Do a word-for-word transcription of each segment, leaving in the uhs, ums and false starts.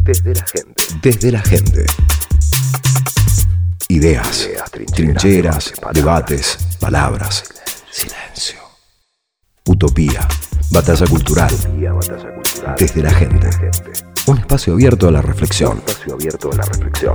Desde la gente. Desde la gente. Ideas, Ideas trincheras, trincheras debates, debates, palabras, silencio. Utopía, batalla cultural. Utopía, batalla cultural. Desde la gente. Desde la gente. Un espacio abierto a la reflexión. Un espacio abierto a la reflexión.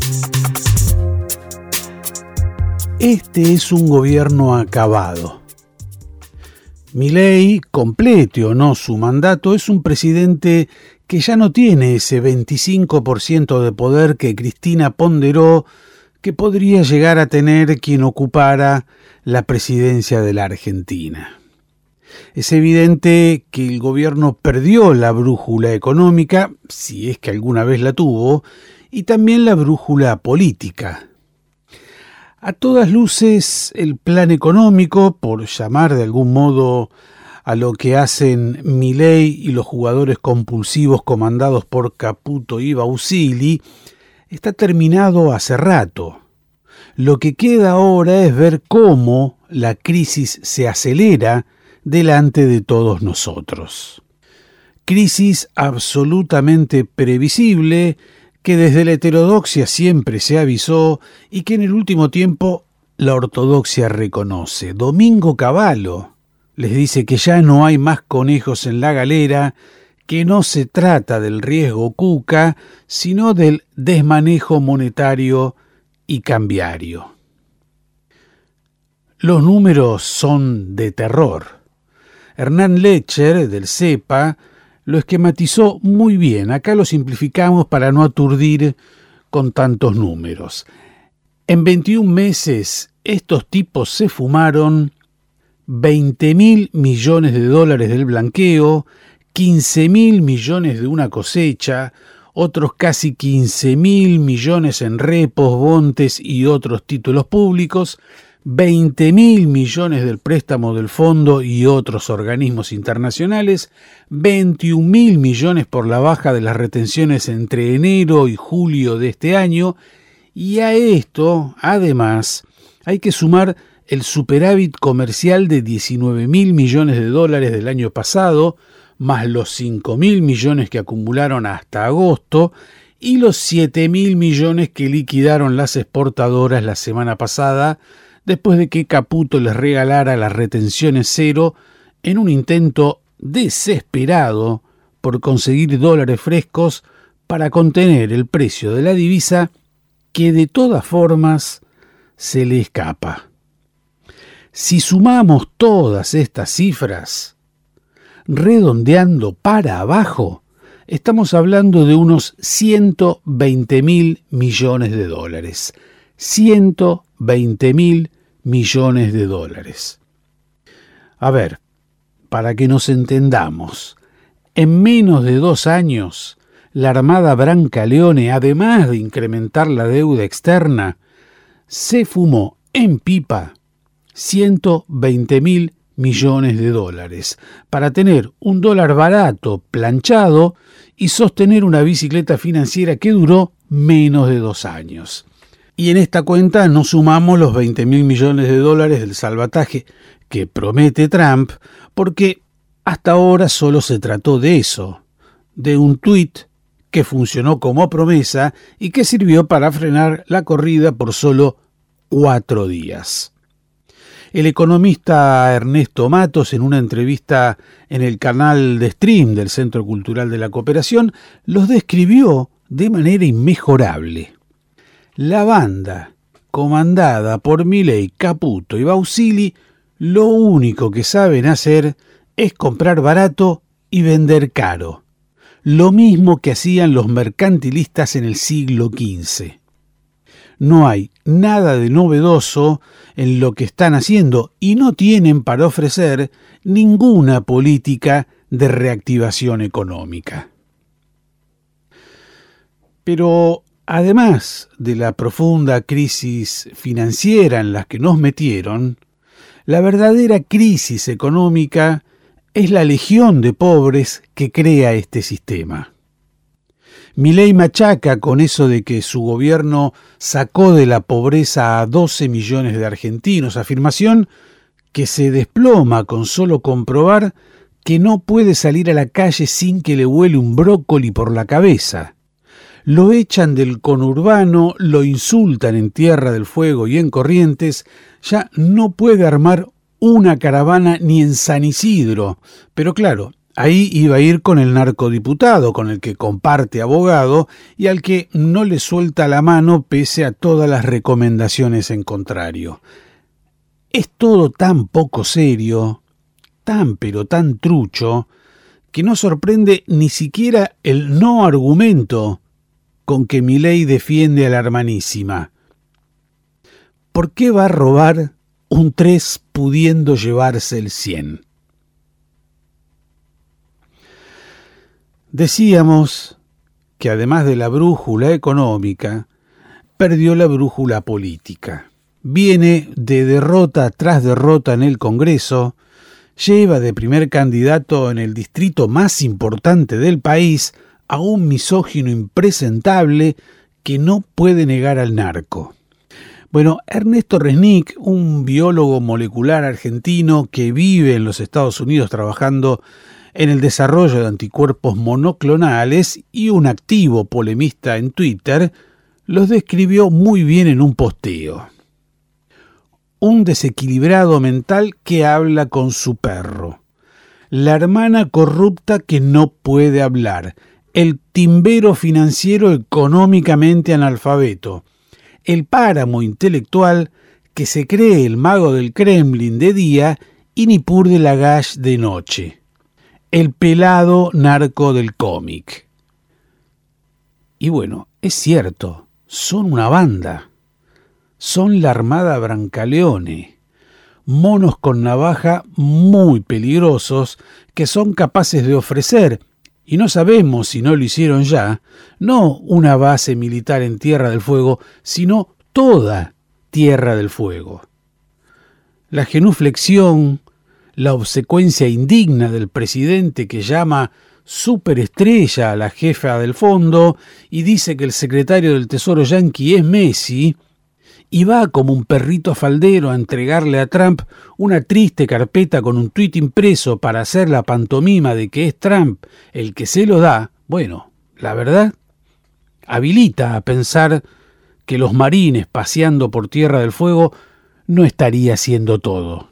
Este es un gobierno acabado. Milei, complete o no su mandato, es un presidente que ya no tiene ese veinticinco por ciento de poder que Cristina ponderó que podría llegar a tener quien ocupara la presidencia de la Argentina. Es evidente que el gobierno perdió la brújula económica, si es que alguna vez la tuvo, y también la brújula política. A todas luces, el plan económico, por llamar de algún modo a lo que hacen Milei y los jugadores compulsivos comandados por Caputo y Bausili, está terminado hace rato. Lo que queda ahora es ver cómo la crisis se acelera delante de todos nosotros. Crisis absolutamente previsible que desde la heterodoxia siempre se avisó y que en el último tiempo la ortodoxia reconoce. Domingo Cavallo les dice que ya no hay más conejos en la galera, que no se trata del riesgo cuca, sino del desmanejo monetario y cambiario. Los números son de terror. Hernán Lecher, del CEPA, lo esquematizó muy bien. Acá lo simplificamos para no aturdir con tantos números. En veintiún meses, estos tipos se fumaron veinte mil millones de dólares del blanqueo, quince mil millones de una cosecha, otros casi quince mil millones en repos, bontes y otros títulos públicos, veinte mil millones del préstamo del fondo y otros organismos internacionales, veintiún mil millones por la baja de las retenciones entre enero y julio de este año, y a esto, además, hay que sumar el superávit comercial de diecinueve mil millones de dólares del año pasado, más los cinco mil millones que acumularon hasta agosto, y los siete mil millones que liquidaron las exportadoras la semana pasada, después de que Caputo les regalara las retenciones cero en un intento desesperado por conseguir dólares frescos para contener el precio de la divisa que de todas formas se le escapa. Si sumamos todas estas cifras, redondeando para abajo, estamos hablando de unos ciento veinte mil millones de dólares. ciento veinte mil millones de dólares. A ver, para que nos entendamos, en menos de dos años, la Armada Brancaleone, además de incrementar la deuda externa, se fumó en pipa ciento veinte mil millones de dólares para tener un dólar barato, planchado, y sostener una bicicleta financiera que duró menos de dos años. Y en esta cuenta no sumamos los veinte mil millones de dólares del salvataje que promete Trump, porque hasta ahora solo se trató de eso, de un tuit que funcionó como promesa y que sirvió para frenar la corrida por solo cuatro días. El economista Ernesto Matos, en una entrevista en el canal de stream del Centro Cultural de la Cooperación, los describió de manera inmejorable. La banda, comandada por Milei, Caputo y Bausili, lo único que saben hacer es comprar barato y vender caro, lo mismo que hacían los mercantilistas en el siglo quince. No hay nada de novedoso en lo que están haciendo y no tienen para ofrecer ninguna política de reactivación económica. Pero además de la profunda crisis financiera en la que nos metieron, la verdadera crisis económica es la legión de pobres que crea este sistema. Milei machaca con eso de que su gobierno sacó de la pobreza a doce millones de argentinos, afirmación que se desploma con solo comprobar que no puede salir a la calle sin que le huele un brócoli por la cabeza. Lo echan del conurbano, lo insultan en Tierra del Fuego y en Corrientes, ya no puede armar una caravana ni en San Isidro. Pero claro, ahí iba a ir con el narcodiputado, con el que comparte abogado y al que no le suelta la mano pese a todas las recomendaciones en contrario. Es todo tan poco serio, tan pero tan trucho, que no sorprende ni siquiera el no argumento con que Milei defiende a la hermanísima. ¿Por qué va a robar un tres pudiendo llevarse el cien? Decíamos que además de la brújula económica, perdió la brújula política. Viene de derrota tras derrota en el Congreso, lleva de primer candidato en el distrito más importante del país a un misógino impresentable que no puede negar al narco. Bueno, Ernesto Resnick, un biólogo molecular argentino que vive en los Estados Unidos trabajando en el desarrollo de anticuerpos monoclonales y un activo polemista en Twitter, los describió muy bien en un posteo. Un desequilibrado mental que habla con su perro. La hermana corrupta que no puede hablar. El timbero financiero económicamente analfabeto. El páramo intelectual que se cree el mago del Kremlin de día y Nippur de Lagash de noche. El pelado narco del cómic. Y bueno, es cierto, son una banda. Son la Armada Brancaleone, monos con navaja muy peligrosos que son capaces de ofrecer, y no sabemos si no lo hicieron ya, no una base militar en Tierra del Fuego, sino toda Tierra del Fuego. La genuflexión, la obsecuencia indigna del presidente que llama superestrella a la jefa del fondo y dice que el secretario del Tesoro yanqui es Messi, y va como un perrito faldero a entregarle a Trump una triste carpeta con un tuit impreso para hacer la pantomima de que es Trump el que se lo da, bueno, la verdad, habilita a pensar que los marines paseando por Tierra del Fuego no estaría haciendo todo.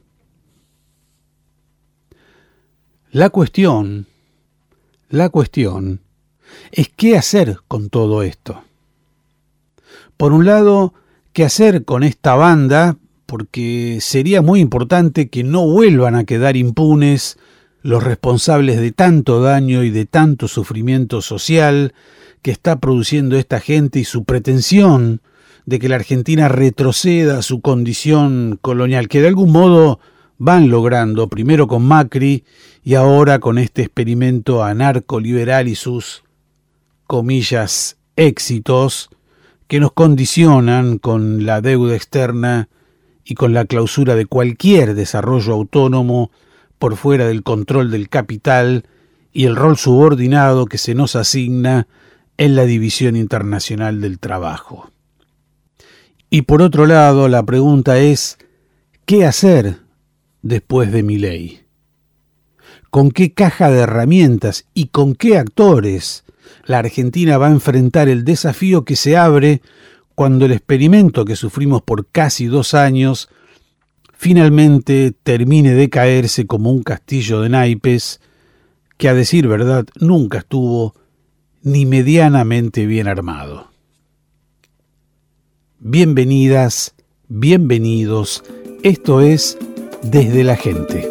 La cuestión, la cuestión es qué hacer con todo esto. Por un lado, qué hacer con esta banda, porque sería muy importante que no vuelvan a quedar impunes los responsables de tanto daño y de tanto sufrimiento social que está produciendo esta gente y su pretensión de que la Argentina retroceda a su condición colonial, que de algún modo van logrando, primero con Macri y ahora con este experimento anarcoliberal y sus, comillas, éxitos, que nos condicionan con la deuda externa y con la clausura de cualquier desarrollo autónomo por fuera del control del capital y el rol subordinado que se nos asigna en la división internacional del trabajo. Y por otro lado, la pregunta es, ¿qué hacer después de Milei? ¿Con qué caja de herramientas y con qué actores la Argentina va a enfrentar el desafío que se abre cuando el experimento que sufrimos por casi dos años finalmente termine de caerse como un castillo de naipes que, a decir verdad, nunca estuvo ni medianamente bien armado? Bienvenidas, bienvenidos, esto es Desde la Gente.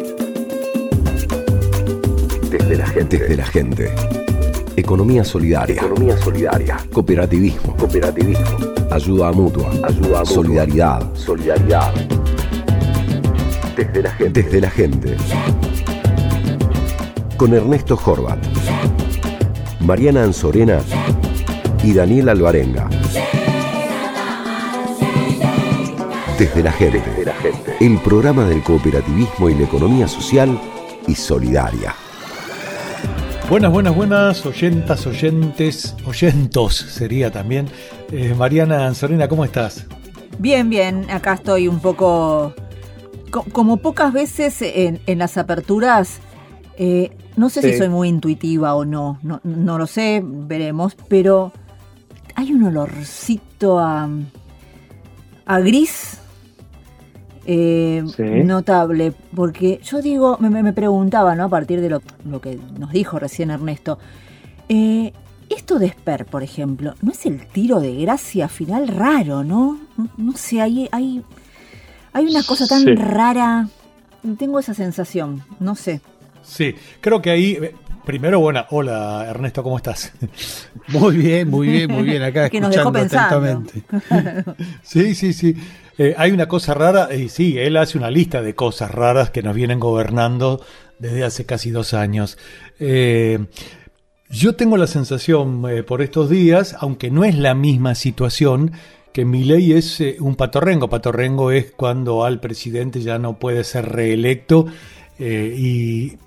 Desde la gente. Desde la gente. Economía solidaria. Economía solidaria. Cooperativismo. Cooperativismo. Ayuda mutua. Ayuda mutua. Solidaridad. Solidaridad. Desde la gente. Desde la gente. Con Ernesto Horvat, Mariana Anzorena y Daniel Alvarenga. Desde la gente. Desde la gente. El programa del cooperativismo y la economía social y solidaria. Buenas, buenas, buenas, oyentas, oyentes, oyentos sería también. Eh, Mariana Anzorena, ¿cómo estás? Bien, bien, acá estoy un poco, co- como pocas veces en, en las aperturas, eh, no sé Sí. si soy muy intuitiva o no, no, no lo sé, veremos, pero hay un olorcito a, a gris eh, sí. notable, porque yo digo, me, me preguntaba, ¿no? A partir de lo, lo que nos dijo recién Ernesto, eh, esto de Esper, por ejemplo, ¿no es el tiro de gracia final raro, no? No, no sé, hay, hay, hay una cosa tan sí. rara, tengo esa sensación, no sé. Sí, creo que ahí... Primero, bueno, hola Ernesto, ¿cómo estás? Muy bien, muy bien, muy bien, acá que escuchando nos dejó atentamente. Sí, sí, sí. Eh, hay una cosa rara, y sí, él hace una lista de cosas raras que nos vienen gobernando desde hace casi dos años. Eh, yo tengo la sensación eh, por estos días, aunque no es la misma situación, que Milei es eh, un patorrengo. Patorrengo es cuando al presidente ya no puede ser reelecto eh, y...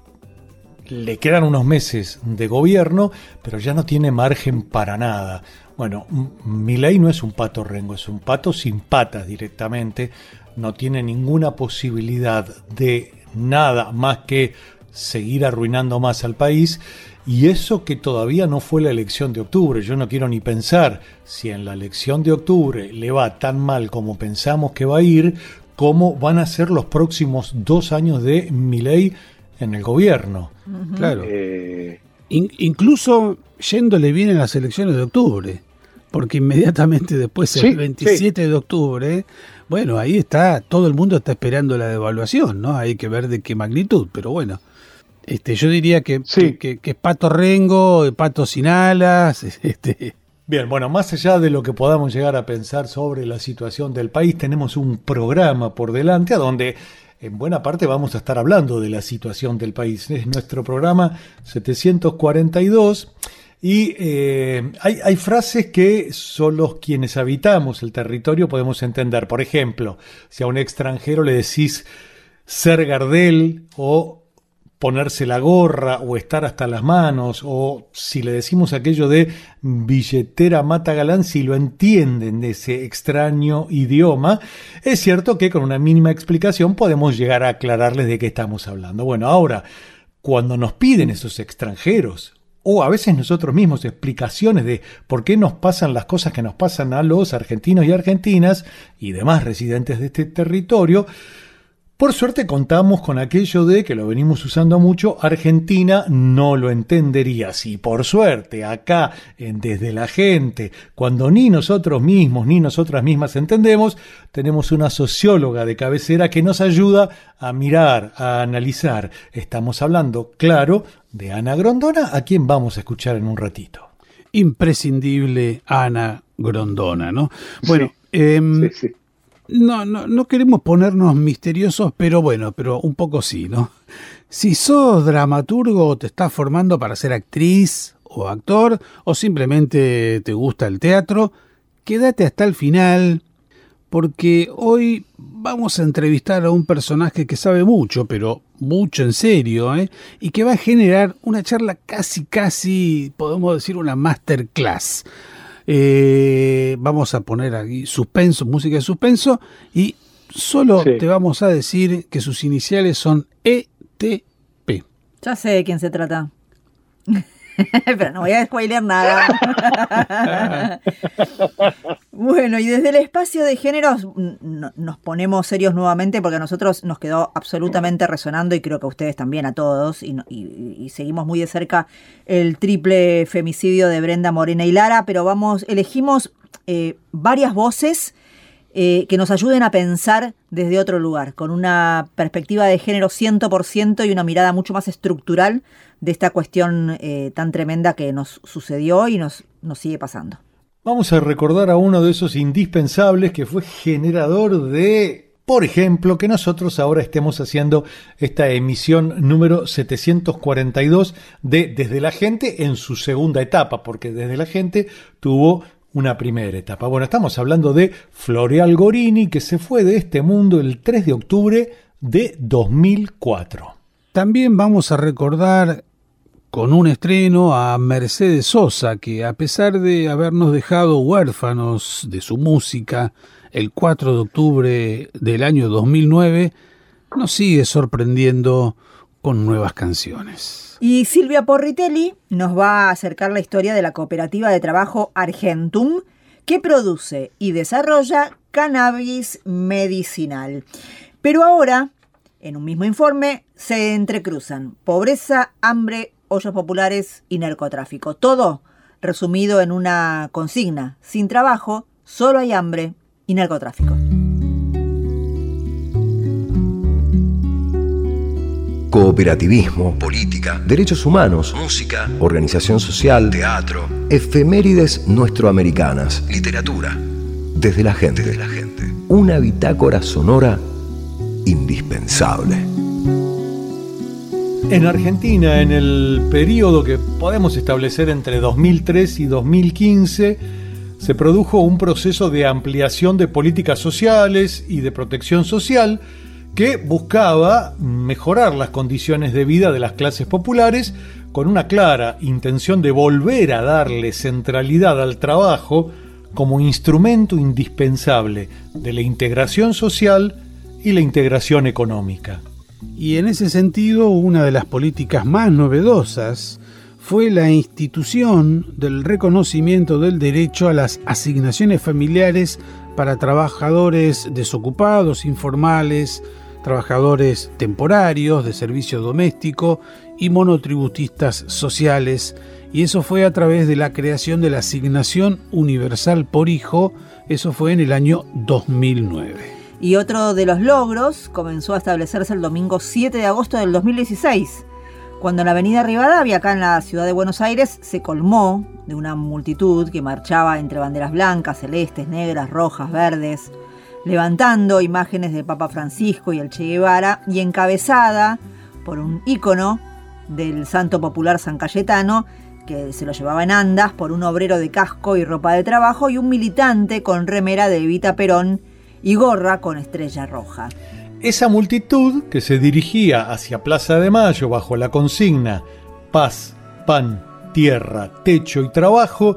le quedan unos meses de gobierno, pero ya no tiene margen para nada. Bueno, Milei no es un pato rengo, es un pato sin patas directamente. No tiene ninguna posibilidad de nada más que seguir arruinando más al país. Y eso que todavía no fue la elección de octubre. Yo no quiero ni pensar si en la elección de octubre le va tan mal como pensamos que va a ir, cómo van a ser los próximos dos años de Milei en el gobierno. Uh-huh. Claro. Eh... In- incluso yéndole bien en las elecciones de octubre, porque inmediatamente después, sí, el veintisiete sí. de octubre, bueno, ahí está, todo el mundo está esperando la devaluación, ¿no? Hay que ver de qué magnitud, pero bueno, este, yo diría que, sí. que, que, que es pato rengo, pato sin alas, este... Bien, bueno, más allá de lo que podamos llegar a pensar sobre la situación del país, tenemos un programa por delante a donde en buena parte vamos a estar hablando de la situación del país. Es nuestro programa setecientos cuarenta y dos y eh, hay, hay frases que solo quienes habitamos el territorio podemos entender. Por ejemplo, si a un extranjero le decís ser Gardel o ponerse la gorra o estar hasta las manos, o si le decimos aquello de billetera mata galán, si lo entienden de ese extraño idioma, es cierto que con una mínima explicación podemos llegar a aclararles de qué estamos hablando. Bueno, ahora, cuando nos piden esos extranjeros, o a veces nosotros mismos, explicaciones de por qué nos pasan las cosas que nos pasan a los argentinos y argentinas y demás residentes de este territorio, por suerte contamos con aquello de, que lo venimos usando mucho, Argentina no lo entendería. Si por suerte acá, en Desde la Gente, cuando ni nosotros mismos ni nosotras mismas entendemos, tenemos una socióloga de cabecera que nos ayuda a mirar, a analizar. Estamos hablando, claro, de Ana Grondona, a quien vamos a escuchar en un ratito. Imprescindible Ana Grondona, ¿no? Bueno, sí, eh, sí, sí. No, no, no queremos ponernos misteriosos, pero bueno, pero un poco sí, ¿no? Si sos dramaturgo o te estás formando para ser actriz o actor, o simplemente te gusta el teatro, quédate hasta el final, porque hoy vamos a entrevistar a un personaje que sabe mucho, pero mucho en serio, ¿eh? Y que va a generar una charla casi, casi, podemos decir, una masterclass. Eh, vamos a poner aquí suspenso, música de suspenso, y solo sí. te vamos a decir que sus iniciales son E T P. Ya sé de quién se trata. Pero no voy a spoilear nada. Bueno, y desde el espacio de géneros no, nos ponemos serios nuevamente, porque a nosotros nos quedó absolutamente resonando, y creo que a ustedes también, a todos, y, y, y seguimos muy de cerca el triple femicidio de Brenda, Morena y Lara, pero vamos, elegimos eh, varias voces eh, que nos ayuden a pensar desde otro lugar, con una perspectiva de género cien por ciento y una mirada mucho más estructural de esta cuestión eh, tan tremenda que nos sucedió y nos, nos sigue pasando. Vamos a recordar a uno de esos indispensables que fue generador de, por ejemplo, que nosotros ahora estemos haciendo esta emisión número setecientos cuarenta y dos de Desde la Gente en su segunda etapa, porque Desde la Gente tuvo una primera etapa. Bueno, estamos hablando de Floreal Gorini, que se fue de este mundo el tres de octubre de dos mil cuatro. También vamos a recordar con un estreno a Mercedes Sosa, que a pesar de habernos dejado huérfanos de su música el cuatro de octubre del año dos mil nueve, nos sigue sorprendiendo con nuevas canciones. Y Silvia Porritelli nos va a acercar la historia de la cooperativa de trabajo Argentum, que produce y desarrolla cannabis medicinal. Pero ahora, en un mismo informe, se entrecruzan pobreza, hambre, ollas populares y narcotráfico. Todo resumido en una consigna: sin trabajo, solo hay hambre y narcotráfico. Cooperativismo, política, derechos humanos, música, organización social, teatro, efemérides nuestroamericanas, literatura. Desde la gente, desde la gente. Una bitácora sonora indispensable. En Argentina, en el periodo que podemos establecer entre dos mil tres y dos mil quince, se produjo un proceso de ampliación de políticas sociales y de protección social que buscaba mejorar las condiciones de vida de las clases populares con una clara intención de volver a darle centralidad al trabajo como instrumento indispensable de la integración social y la integración económica. Y en ese sentido, una de las políticas más novedosas fue la institución del reconocimiento del derecho a las asignaciones familiares para trabajadores desocupados, informales, trabajadores temporarios de servicio doméstico y monotributistas sociales, y eso fue a través de la creación de la asignación universal por hijo. Eso fue en el año dos mil nueve. Y otro de los logros comenzó a establecerse el domingo siete de agosto del dos mil dieciséis, cuando en la avenida Rivadavia, acá en la ciudad de Buenos Aires, se colmó de una multitud que marchaba entre banderas blancas, celestes, negras, rojas, verdes, levantando imágenes del Papa Francisco y el Che Guevara, y encabezada por un ícono del santo popular San Cayetano, que se lo llevaba en andas por un obrero de casco y ropa de trabajo y un militante con remera de Evita Perón y gorra con estrella roja. Esa multitud, que se dirigía hacia Plaza de Mayo bajo la consigna paz, pan, tierra, techo y trabajo,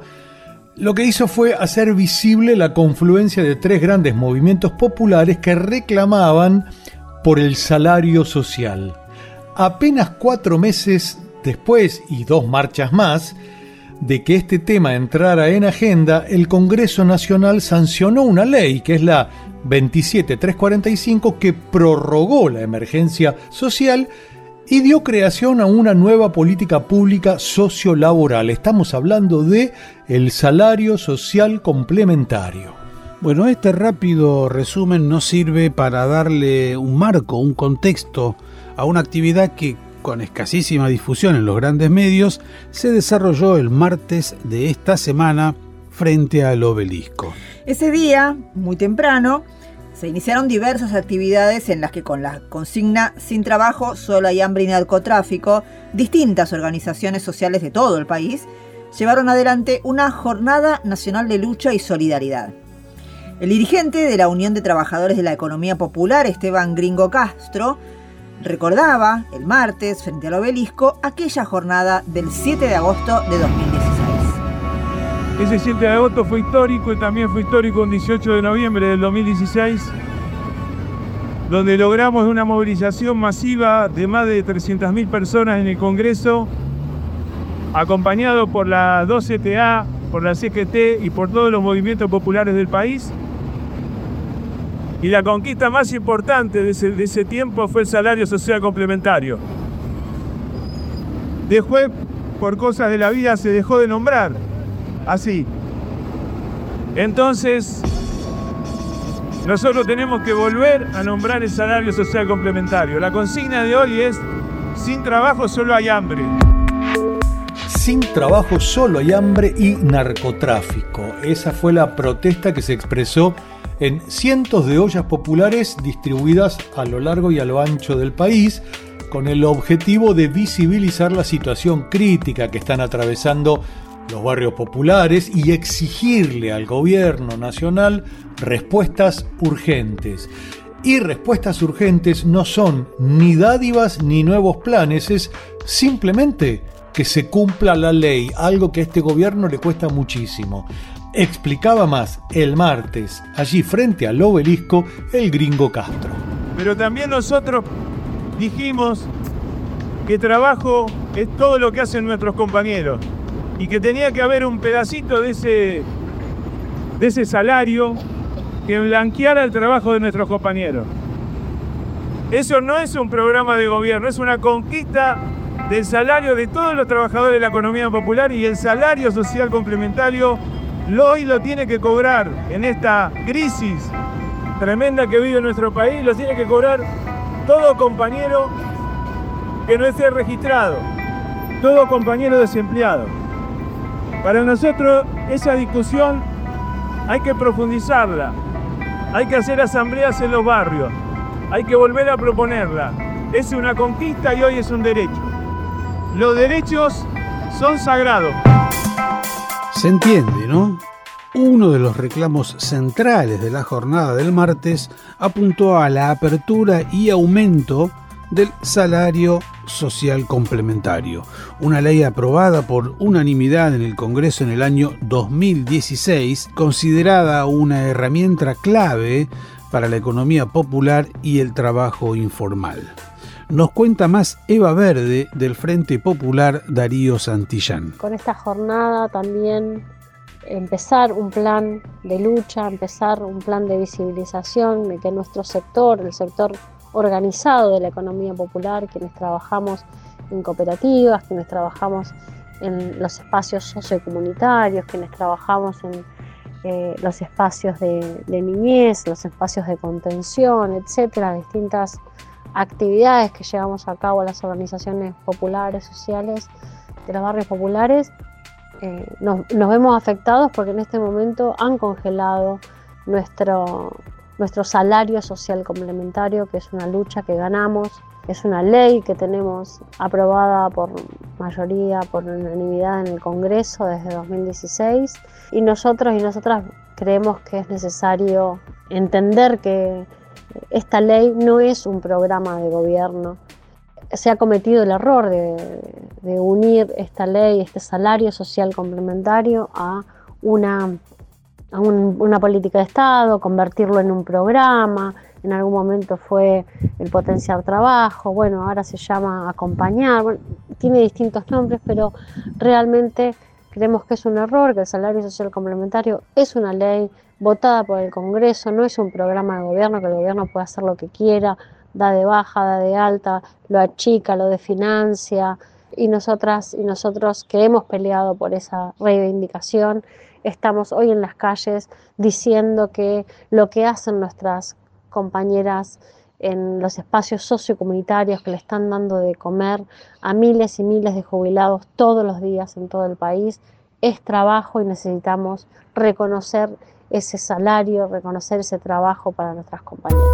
lo que hizo fue hacer visible la confluencia de tres grandes movimientos populares que reclamaban por el salario social. Apenas cuatro meses después y dos marchas más de que este tema entrara en agenda, el Congreso Nacional sancionó una ley, que es la veintisiete mil trescientos cuarenta y cinco, que prorrogó la emergencia social y dio creación a una nueva política pública sociolaboral. Estamos hablando de el salario social complementario. Bueno, este rápido resumen nos sirve para darle un marco, un contexto a una actividad que, con escasísima difusión en los grandes medios, se desarrolló el martes de esta semana frente al Obelisco. Ese día, muy temprano, se iniciaron diversas actividades en las que, con la consigna sin trabajo, solo hay hambre y narcotráfico, distintas organizaciones sociales de todo el país llevaron adelante una jornada nacional de lucha y solidaridad. El dirigente de la Unión de Trabajadores de la Economía Popular, Esteban Gringo Castro, recordaba el martes frente al Obelisco aquella jornada del siete de agosto de dos mil dieciséis. Ese siete de agosto fue histórico y también fue histórico un dieciocho de noviembre del dos mil dieciséis, donde logramos una movilización masiva de más de trescientas mil personas en el Congreso, acompañado por la doce T A, por la C G T y por todos los movimientos populares del país. Y la conquista más importante de ese, de ese tiempo fue el salario social complementario. Después, por cosas de la vida, se dejó de nombrar así. Entonces, nosotros tenemos que volver a nombrar el salario social complementario. La consigna de hoy es: sin trabajo solo hay hambre. Sin trabajo solo hay hambre y narcotráfico. Esa fue la protesta que se expresó en cientos de ollas populares distribuidas a lo largo y a lo ancho del país, con el objetivo de visibilizar la situación crítica que están atravesando los barrios populares y exigirle al gobierno nacional respuestas urgentes. Y respuestas urgentes no son ni dádivas ni nuevos planes, es simplemente que se cumpla la ley, algo que a este gobierno le cuesta muchísimo. Explicaba más el martes, allí frente al Obelisco, el Gringo Castro. Pero también nosotros dijimos que trabajo es todo lo que hacen nuestros compañeros y que tenía que haber un pedacito de ese, de ese salario que blanqueara el trabajo de nuestros compañeros. Eso no es un programa de gobierno, es una conquista del salario de todos los trabajadores de la economía popular, y el salario social complementario lo, hoy lo tiene que cobrar en esta crisis tremenda que vive nuestro país, lo tiene que cobrar todo compañero que no esté registrado, todo compañero desempleado. Para nosotros esa discusión hay que profundizarla, hay que hacer asambleas en los barrios, hay que volver a proponerla. Es una conquista y hoy es un derecho. Los derechos son sagrados. Se entiende, ¿no? Uno de los reclamos centrales de la jornada del martes apuntó a la apertura y aumento del salario social complementario, una ley aprobada por unanimidad en el Congreso en el año dos mil dieciséis, considerada una herramienta clave para la economía popular y el trabajo informal. Nos cuenta más Eva Verde del Frente Popular Darío Santillán. Con esta jornada también empezar un plan de lucha, empezar un plan de visibilización de que nuestro sector, el sector organizado de la economía popular, quienes trabajamos en cooperativas, quienes trabajamos en los espacios sociocomunitarios, quienes trabajamos en eh, los espacios de, de niñez, los espacios de contención, etcétera, distintas actividades que llevamos a cabo a las organizaciones populares, sociales, de los barrios populares, eh, nos, nos vemos afectados porque en este momento han congelado nuestro, nuestro salario social complementario, que es una lucha que ganamos, es una ley que tenemos aprobada por mayoría, por unanimidad en el Congreso desde dos mil dieciséis, y nosotros y nosotras creemos que es necesario entender que esta ley no es un programa de gobierno. Se ha cometido el error de, de unir esta ley, este salario social complementario a una, a un, una política de Estado, convertirlo en un programa. En algún momento fue el potenciar trabajo, bueno, ahora se llama acompañar, bueno, tiene distintos nombres, pero realmente creemos que es un error, que el salario social complementario es una ley votada por el Congreso, no es un programa de gobierno, que el gobierno puede hacer lo que quiera, da de baja, da de alta, lo achica, lo desfinancia, y nosotras y nosotros que hemos peleado por esa reivindicación, estamos hoy en las calles diciendo que lo que hacen nuestras compañeras en los espacios sociocomunitarios, que le están dando de comer a miles y miles de jubilados todos los días en todo el país, es trabajo, y necesitamos reconocer ese salario, reconocer ese trabajo para nuestras compañeras.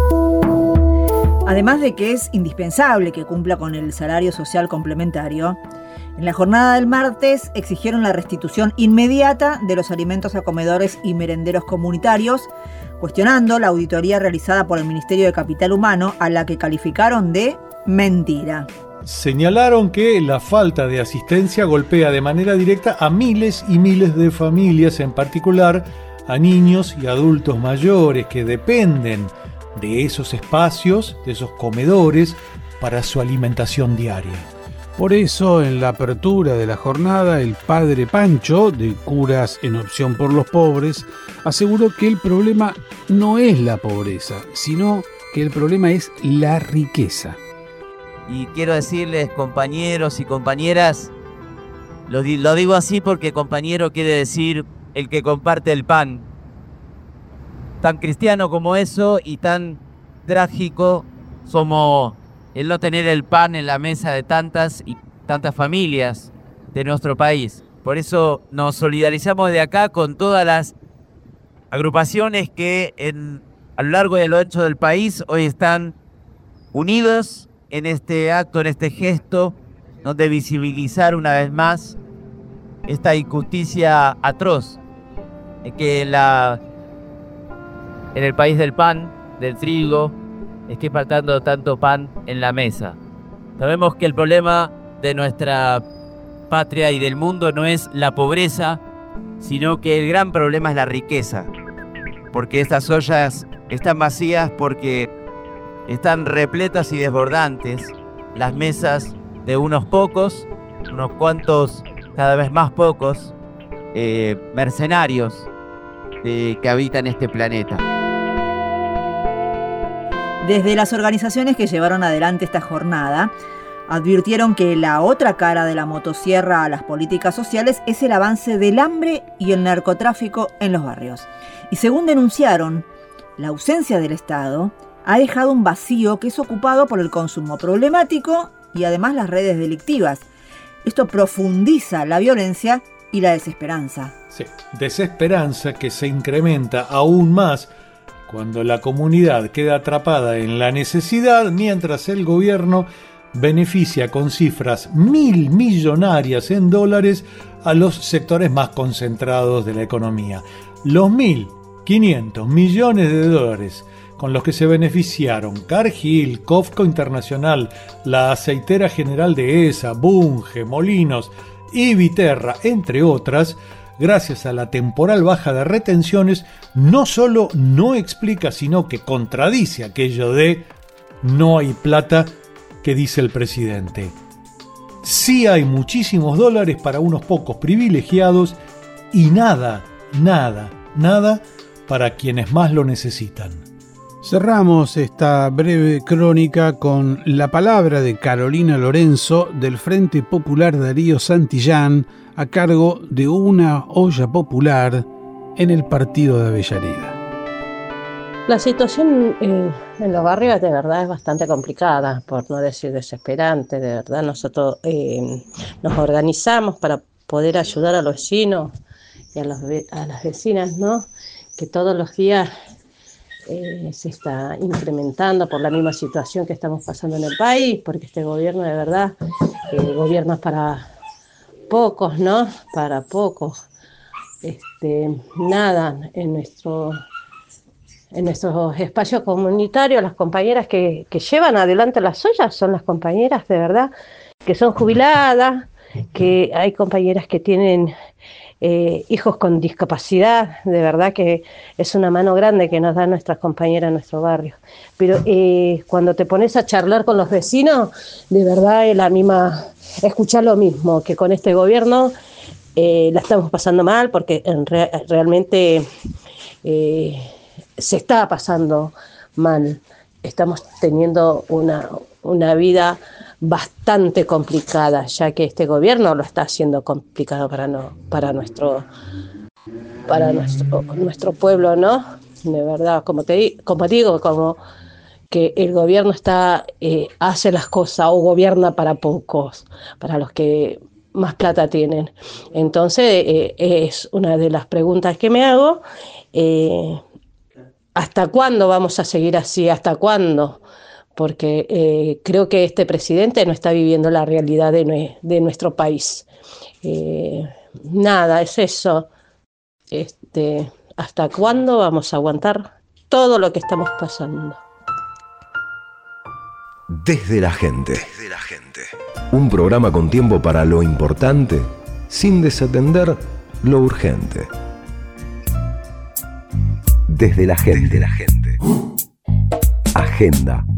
Además de que es indispensable que cumpla con el salario social complementario, en la jornada del martes exigieron la restitución inmediata de los alimentos a comedores y merenderos comunitarios, cuestionando la auditoría realizada por el Ministerio de Capital Humano, a la que calificaron de mentira. Señalaron que la falta de asistencia golpea de manera directa a miles y miles de familias, en particular a niños y adultos mayores que dependen de esos espacios, de esos comedores, para su alimentación diaria. Por eso, en la apertura de la jornada, el padre Pancho, de Curas en Opción por los Pobres, aseguró que el problema no es la pobreza, sino que el problema es la riqueza. Y quiero decirles, compañeros y compañeras, lo, di- lo digo así porque compañero quiere decir el que comparte el pan. Tan cristiano como eso y tan trágico como el no tener el pan en la mesa de tantas y tantas familias de nuestro país. Por eso nos solidarizamos de acá con todas las agrupaciones que en, a lo largo y a lo ancho del país hoy están unidos en este acto, en este gesto, ¿no?, de visibilizar una vez más esta injusticia atroz que la, en el país del pan, del trigo, esté faltando tanto pan en la mesa. Sabemos que el problema de nuestra patria y del mundo no es la pobreza, sino que el gran problema es la riqueza, porque estas ollas están vacías porque están repletas y desbordantes las mesas de unos pocos, unos cuantos, cada vez más pocos, eh, mercenarios eh, que habitan este planeta. Desde las organizaciones que llevaron adelante esta jornada, advirtieron que la otra cara de la motosierra a las políticas sociales es el avance del hambre y el narcotráfico en los barrios. Y según denunciaron, la ausencia del Estado ha dejado un vacío que es ocupado por el consumo problemático y además las redes delictivas. Esto profundiza la violencia y la desesperanza. Sí, desesperanza que se incrementa aún más cuando la comunidad queda atrapada en la necesidad, mientras el gobierno beneficia con cifras mil millonarias en dólares a los sectores más concentrados de la economía. Los mil quinientos millones de dólares con los que se beneficiaron Cargill, Cofco Internacional, la Aceitera General de E S A, Bunge, Molinos y Viterra, entre otras, gracias a la temporal baja de retenciones, no solo no explica, sino que contradice aquello de no hay plata que dice el presidente. Sí hay muchísimos dólares para unos pocos privilegiados y nada, nada, nada para quienes más lo necesitan. Cerramos esta breve crónica con la palabra de Carolina Lorenzo del Frente Popular Darío Santillán a cargo de una olla popular en el partido de Avellaneda. La situación eh, en los barrios de verdad es bastante complicada, por no decir desesperante. De verdad nosotros eh, nos organizamos para poder ayudar a los vecinos y a, los, a las vecinas, ¿no? Que todos los días eh, se está incrementando por la misma situación que estamos pasando en el país, porque este gobierno de verdad eh, gobierna para pocos, ¿no? Para pocos. Este, nada, en nuestro... En nuestros espacios comunitarios, las compañeras que, que llevan adelante las ollas son las compañeras de verdad que son jubiladas, que hay compañeras que tienen eh, hijos con discapacidad, de verdad que es una mano grande que nos dan nuestras compañeras en nuestro barrio. Pero eh, cuando te pones a charlar con los vecinos, de verdad es la misma, escuchar lo mismo, que con este gobierno eh, la estamos pasando mal, porque en re, realmente... Eh, se está pasando mal, estamos teniendo una, una vida bastante complicada, ya que este gobierno lo está haciendo complicado para, no, para, nuestro, para nuestro, nuestro pueblo, ¿no? De verdad, como, te, como digo, como que el gobierno está eh, hace las cosas o gobierna para pocos, para los que más plata tienen. Entonces, eh, es una de las preguntas que me hago. Eh, ¿Hasta cuándo vamos a seguir así? ¿Hasta cuándo? Porque eh, creo que este presidente no está viviendo la realidad de, nue- de nuestro país. Eh, nada, es eso. Este, ¿hasta cuándo vamos a aguantar todo lo que estamos pasando? Desde la gente. Desde la gente. Un programa con tiempo para lo importante, sin desatender lo urgente. Desde la gente. Desde la gente. Agenda.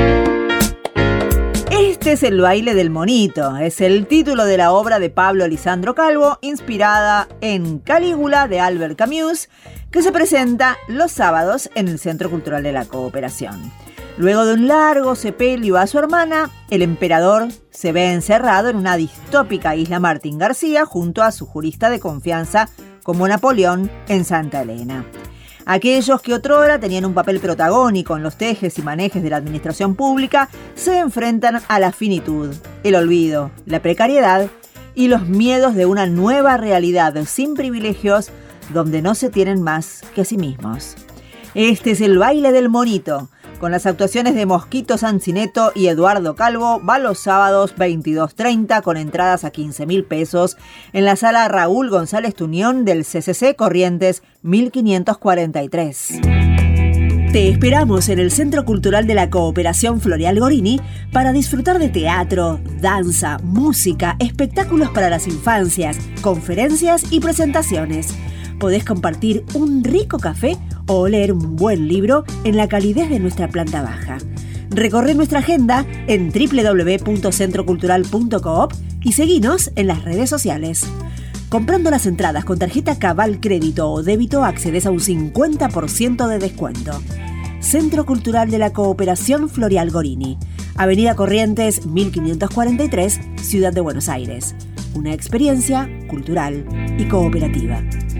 Este es el baile del monito. Es el título de la obra de Pablo Lisandro Calvo, inspirada en Calígula de Albert Camus, que se presenta los sábados en el Centro Cultural de la Cooperación. Luego de un largo sepelio a su hermana, el emperador se ve encerrado en una distópica isla Martín García junto a su jurista de confianza como Napoleón en Santa Elena. Aquellos que otrora tenían un papel protagónico en los tejes y manejes de la administración pública se enfrentan a la finitud, el olvido, la precariedad y los miedos de una nueva realidad sin privilegios donde no se tienen más que a sí mismos. Este es el baile del monito, con las actuaciones de Mosquito Sancineto y Eduardo Calvo, va los sábados veintidós treinta con entradas a quince mil pesos en la sala Raúl González Tuñón del C C C Corrientes mil quinientos cuarenta y tres. Te esperamos en el Centro Cultural de la Cooperación Floreal Gorini para disfrutar de teatro, danza, música, espectáculos para las infancias, conferencias y presentaciones. Podés compartir un rico café o leer un buen libro en la calidez de nuestra planta baja. Recorre nuestra agenda en doble u doble u doble u punto centro cultural punto coop y seguinos en las redes sociales. Comprando las entradas con tarjeta Cabal Crédito o Débito accedes a un cincuenta por ciento de descuento. Centro Cultural de la Cooperación Florial Gorini, Avenida Corrientes mil quinientos cuarenta y tres, Ciudad de Buenos Aires. Una experiencia cultural y cooperativa.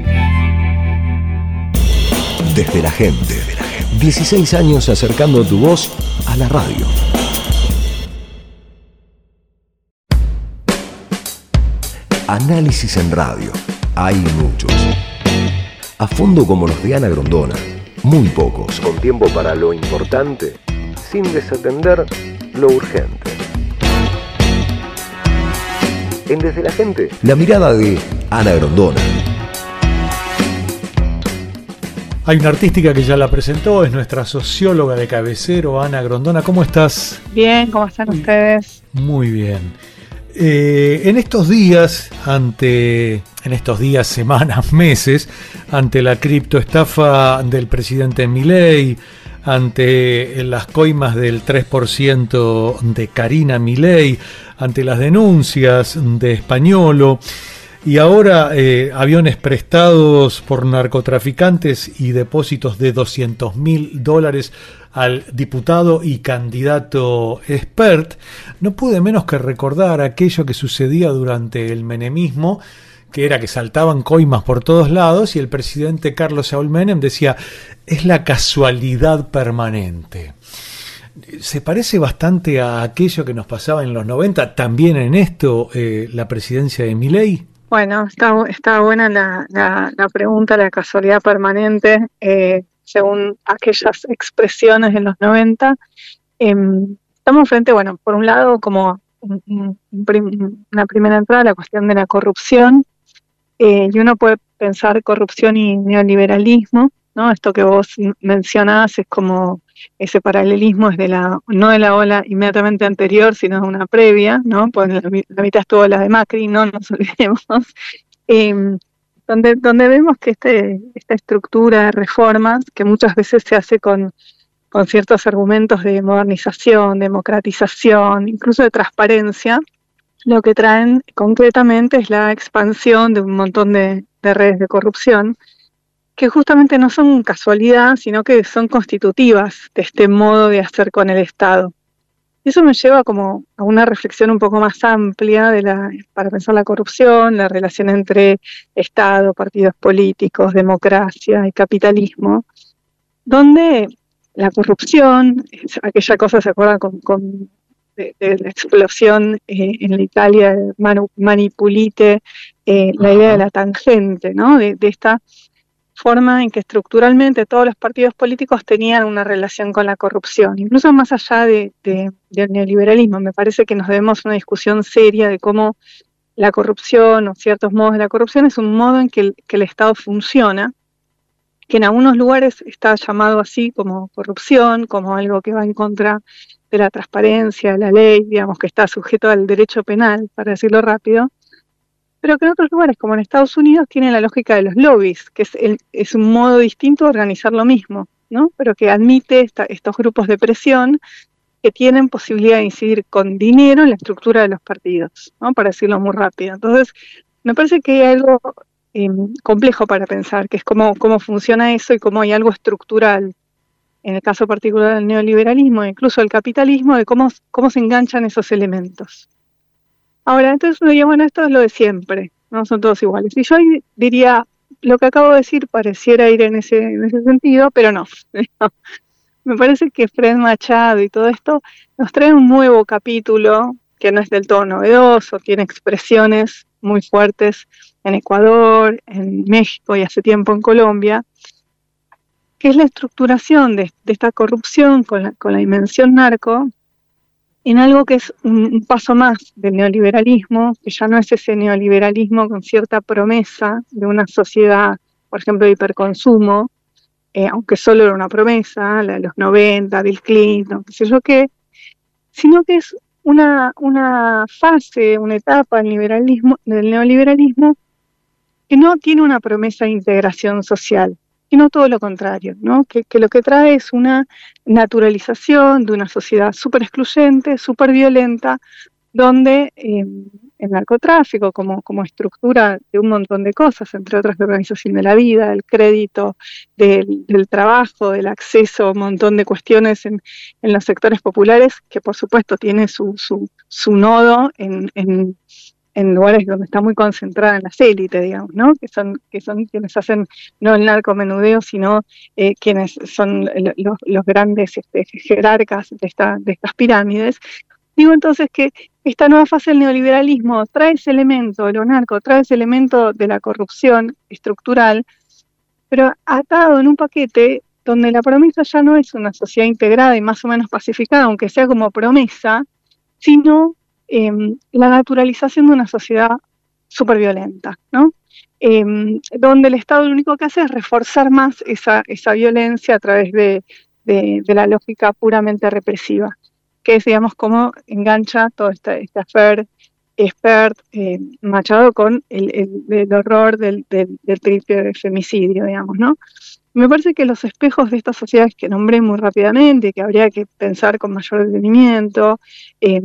Desde la gente. dieciséis años acercando tu voz a la radio. Análisis en radio. Hay muchos. A fondo como los de Ana Grondona. Muy pocos. Con tiempo para lo importante, sin desatender lo urgente. En Desde la Gente, la mirada de Ana Grondona. Hay una artística que ya la presentó, es nuestra socióloga de cabecero, Ana Grondona. ¿Cómo estás? Bien, ¿cómo están ustedes? Muy bien. Eh, en estos días, ante, en estos días, semanas, meses, ante la criptoestafa del presidente Milei, ante las coimas del tres por ciento de Karina Milei, ante las denuncias de Españolo, y ahora eh, aviones prestados por narcotraficantes y depósitos de doscientos mil dólares al diputado y candidato Espert, no pude menos que recordar aquello que sucedía durante el menemismo, que era que saltaban coimas por todos lados y el presidente Carlos Saúl Menem decía, es la casualidad permanente. Se parece bastante a aquello que nos pasaba en los noventa, también en esto, eh, la presidencia de Milei. Bueno, está, está buena la, la, la pregunta, la casualidad permanente, eh, según aquellas expresiones en los noventa. Eh, estamos frente, bueno, por un lado, como un, un, un, una primera entrada, la cuestión de la corrupción, eh, y uno puede pensar corrupción y neoliberalismo, ¿no? Esto que vos mencionás es como ese paralelismo es de la no de la ola inmediatamente anterior, sino de una previa, ¿no? Pues la, la mitad estuvo la de Macri, no nos olvidemos, eh, donde, donde vemos que este, esta estructura de reformas, que muchas veces se hace con, con ciertos argumentos de modernización, democratización, incluso de transparencia, lo que traen concretamente es la expansión de un montón de, de redes de corrupción, que justamente no son casualidad, sino que son constitutivas de este modo de hacer con el Estado. Y eso me lleva como a una reflexión un poco más amplia de la, para pensar la corrupción, la relación entre Estado, partidos políticos, democracia y capitalismo, donde la corrupción, aquella cosa, ¿se acuerdan? Con, con de, de la explosión eh, en la Italia de Manu, Manipulite, eh, la idea de la tangente, ¿no? De, de esta forma en que estructuralmente todos los partidos políticos tenían una relación con la corrupción, incluso más allá de, de, del neoliberalismo. Me parece que nos debemos una discusión seria de cómo la corrupción o ciertos modos de la corrupción es un modo en que el, que el Estado funciona, que en algunos lugares está llamado así como corrupción, como algo que va en contra de la transparencia, de la ley, digamos que está sujeto al derecho penal, para decirlo rápido, pero que en otros lugares, como en Estados Unidos, tiene la lógica de los lobbies, que es, el, es un modo distinto de organizar lo mismo, ¿no? Pero que admite esta, estos grupos de presión que tienen posibilidad de incidir con dinero en la estructura de los partidos, ¿no? Para decirlo muy rápido. Entonces, me parece que hay algo eh, complejo para pensar, que es cómo, cómo funciona eso y cómo hay algo estructural, en el caso particular del neoliberalismo e incluso del capitalismo, de cómo, cómo se enganchan esos elementos. Ahora, entonces uno diría, bueno, esto es lo de siempre, no son todos iguales. Y yo diría, lo que acabo de decir pareciera ir en ese, en ese sentido, pero no. Me parece que Fred Machado y todo esto nos trae un nuevo capítulo que no es del todo novedoso, tiene expresiones muy fuertes en Ecuador, en México y hace tiempo en Colombia, que es la estructuración de, de esta corrupción con la, con la dimensión narco, en algo que es un, un paso más del neoliberalismo, que ya no es ese neoliberalismo con cierta promesa de una sociedad, por ejemplo, de hiperconsumo, eh, aunque solo era una promesa, la de los noventa, Bill Clinton, qué sé yo qué, sino que es una, una fase, una etapa del, liberalismo, del neoliberalismo que no tiene una promesa de integración social, sino todo lo contrario, ¿no? Que, que lo que trae es una naturalización de una sociedad súper excluyente, súper violenta, donde eh, el narcotráfico como, como estructura de un montón de cosas, entre otras la organización de la vida, el crédito, del, del trabajo, del acceso a un montón de cuestiones en, en los sectores populares, que por supuesto tiene su, su, su nodo en, en, en lugares donde está muy concentrada en las élites, digamos, ¿no? Que son, que son quienes hacen no el narcomenudeo, sino eh, quienes son los, los grandes este, jerarcas de, esta, de estas pirámides. Digo entonces que esta nueva fase del neoliberalismo trae ese elemento de lo narco, trae ese elemento de la corrupción estructural, pero atado en un paquete donde la promesa ya no es una sociedad integrada y más o menos pacificada, aunque sea como promesa, sino eh, la naturalización de una sociedad súper violenta, ¿no? Eh, donde el Estado lo único que hace es reforzar más esa, esa violencia a través de, de, de la lógica puramente represiva, que es, digamos, cómo engancha todo este, este affair expert eh, machado con el, el, el horror del, del, del triple femicidio, digamos, ¿no? Me parece que los espejos de estas sociedades que nombré muy rápidamente, que habría que pensar con mayor detenimiento, eh,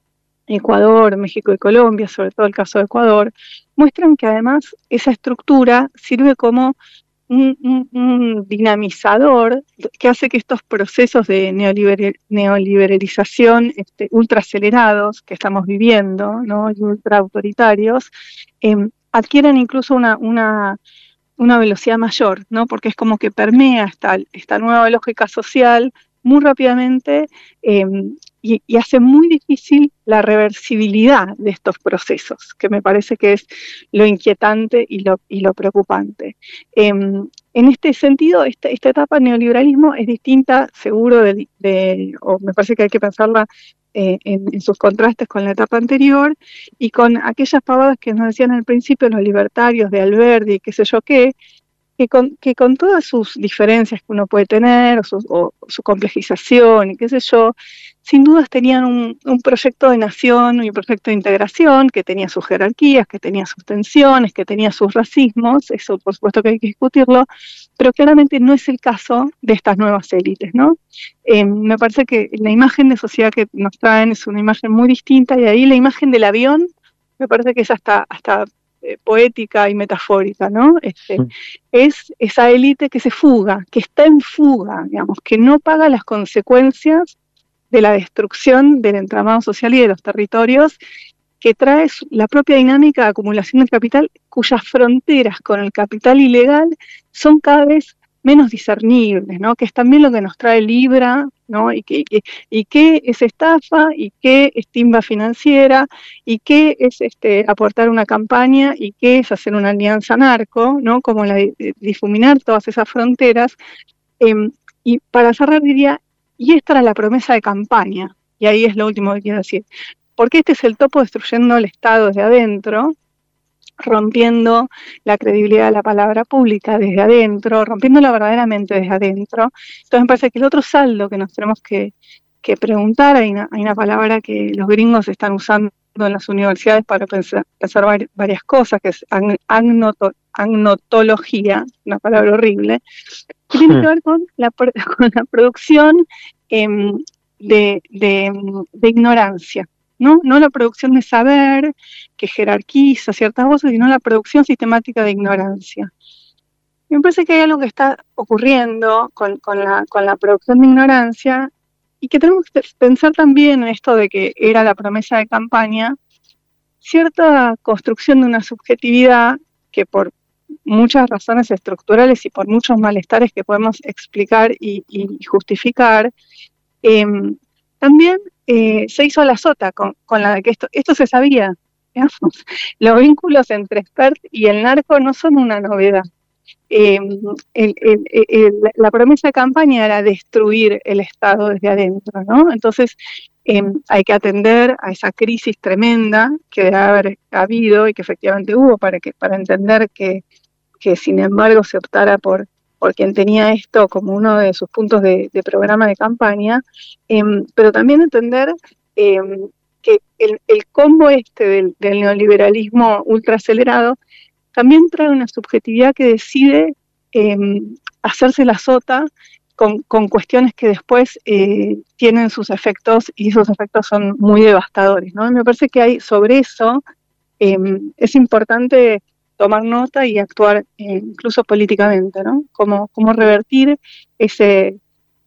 Ecuador, México y Colombia, sobre todo el caso de Ecuador, muestran que además esa estructura sirve como Un, un, un dinamizador que hace que estos procesos de neoliberal, neoliberalización este, ultra acelerados que estamos viviendo, ¿no? Y ultra autoritarios, eh, adquieran incluso una, una, una velocidad mayor, ¿no? Porque es como que permea esta, esta nueva lógica social muy rápidamente eh, y, y hace muy difícil la reversibilidad de estos procesos, que me parece que es lo inquietante y lo, y lo preocupante. Eh, en este sentido, esta, esta etapa del neoliberalismo es distinta, seguro, de, de, o me parece que hay que pensarla eh, en, en sus contrastes con la etapa anterior y con aquellas pavadas que nos decían al principio los libertarios de Alberdi y qué sé yo qué, Que con, que con todas sus diferencias que uno puede tener, o su, o su complejización y qué sé yo, sin dudas tenían un, un proyecto de nación y un proyecto de integración que tenía sus jerarquías, que tenía sus tensiones, que tenía sus racismos, eso por supuesto que hay que discutirlo, pero claramente no es el caso de estas nuevas élites, ¿no? Eh, me parece que la imagen de sociedad que nos traen es una imagen muy distinta y ahí la imagen del avión me parece que es hasta... hasta Eh, poética y metafórica, ¿no? Este, mm. Es esa élite que se fuga, que está en fuga, digamos, que no paga las consecuencias de la destrucción del entramado social y de los territorios, que trae la propia dinámica de acumulación del capital, cuyas fronteras con el capital ilegal son cada vez menos discernibles, ¿no? Que es también lo que nos trae Libra, ¿no? Y qué y, y qué es estafa, y qué es timba financiera, y qué es este, aportar una campaña, y qué es hacer una alianza narco, ¿no? Como la de, de difuminar todas esas fronteras. Eh, y para cerrar diría, y esta era la promesa de campaña, y ahí es lo último que quiero decir, porque este es el topo destruyendo el Estado desde adentro, rompiendo la credibilidad de la palabra pública desde adentro, rompiéndola verdaderamente desde adentro. Entonces me parece que el otro saldo que nos tenemos que, que preguntar, hay una, hay una palabra que los gringos están usando en las universidades para pensar, pensar varias cosas, que es agnoto, agnotología, una palabra horrible, que tiene que ver con la, con la producción eh, de, de, de ignorancia. ¿No? No la producción de saber que jerarquiza ciertas voces, sino la producción sistemática de ignorancia. Y me parece que hay algo que está ocurriendo con, con, la, con la producción de ignorancia y que tenemos que pensar también en esto de que era la promesa de campaña, cierta construcción de una subjetividad que por muchas razones estructurales y por muchos malestares que podemos explicar y, y justificar, eh, también eh, se hizo la sota con, con la de que esto, esto se sabía, digamos. Los vínculos entre expert y el narco no son una novedad. Eh, el, el, el, la promesa de campaña era destruir el Estado desde adentro, ¿no? Entonces eh, hay que atender a esa crisis tremenda que debe haber habido y que efectivamente hubo para, que, para entender que, que sin embargo se optara por por quien tenía esto como uno de sus puntos de, de programa de campaña, eh, pero también entender eh, que el, el combo este del, del neoliberalismo ultraacelerado también trae una subjetividad que decide eh, hacerse la sota con, con cuestiones que después eh, tienen sus efectos y esos efectos son muy devastadores, ¿no? Y me parece que hay sobre eso, eh, es importante tomar nota y actuar eh, incluso políticamente, ¿no? Cómo, cómo revertir ese,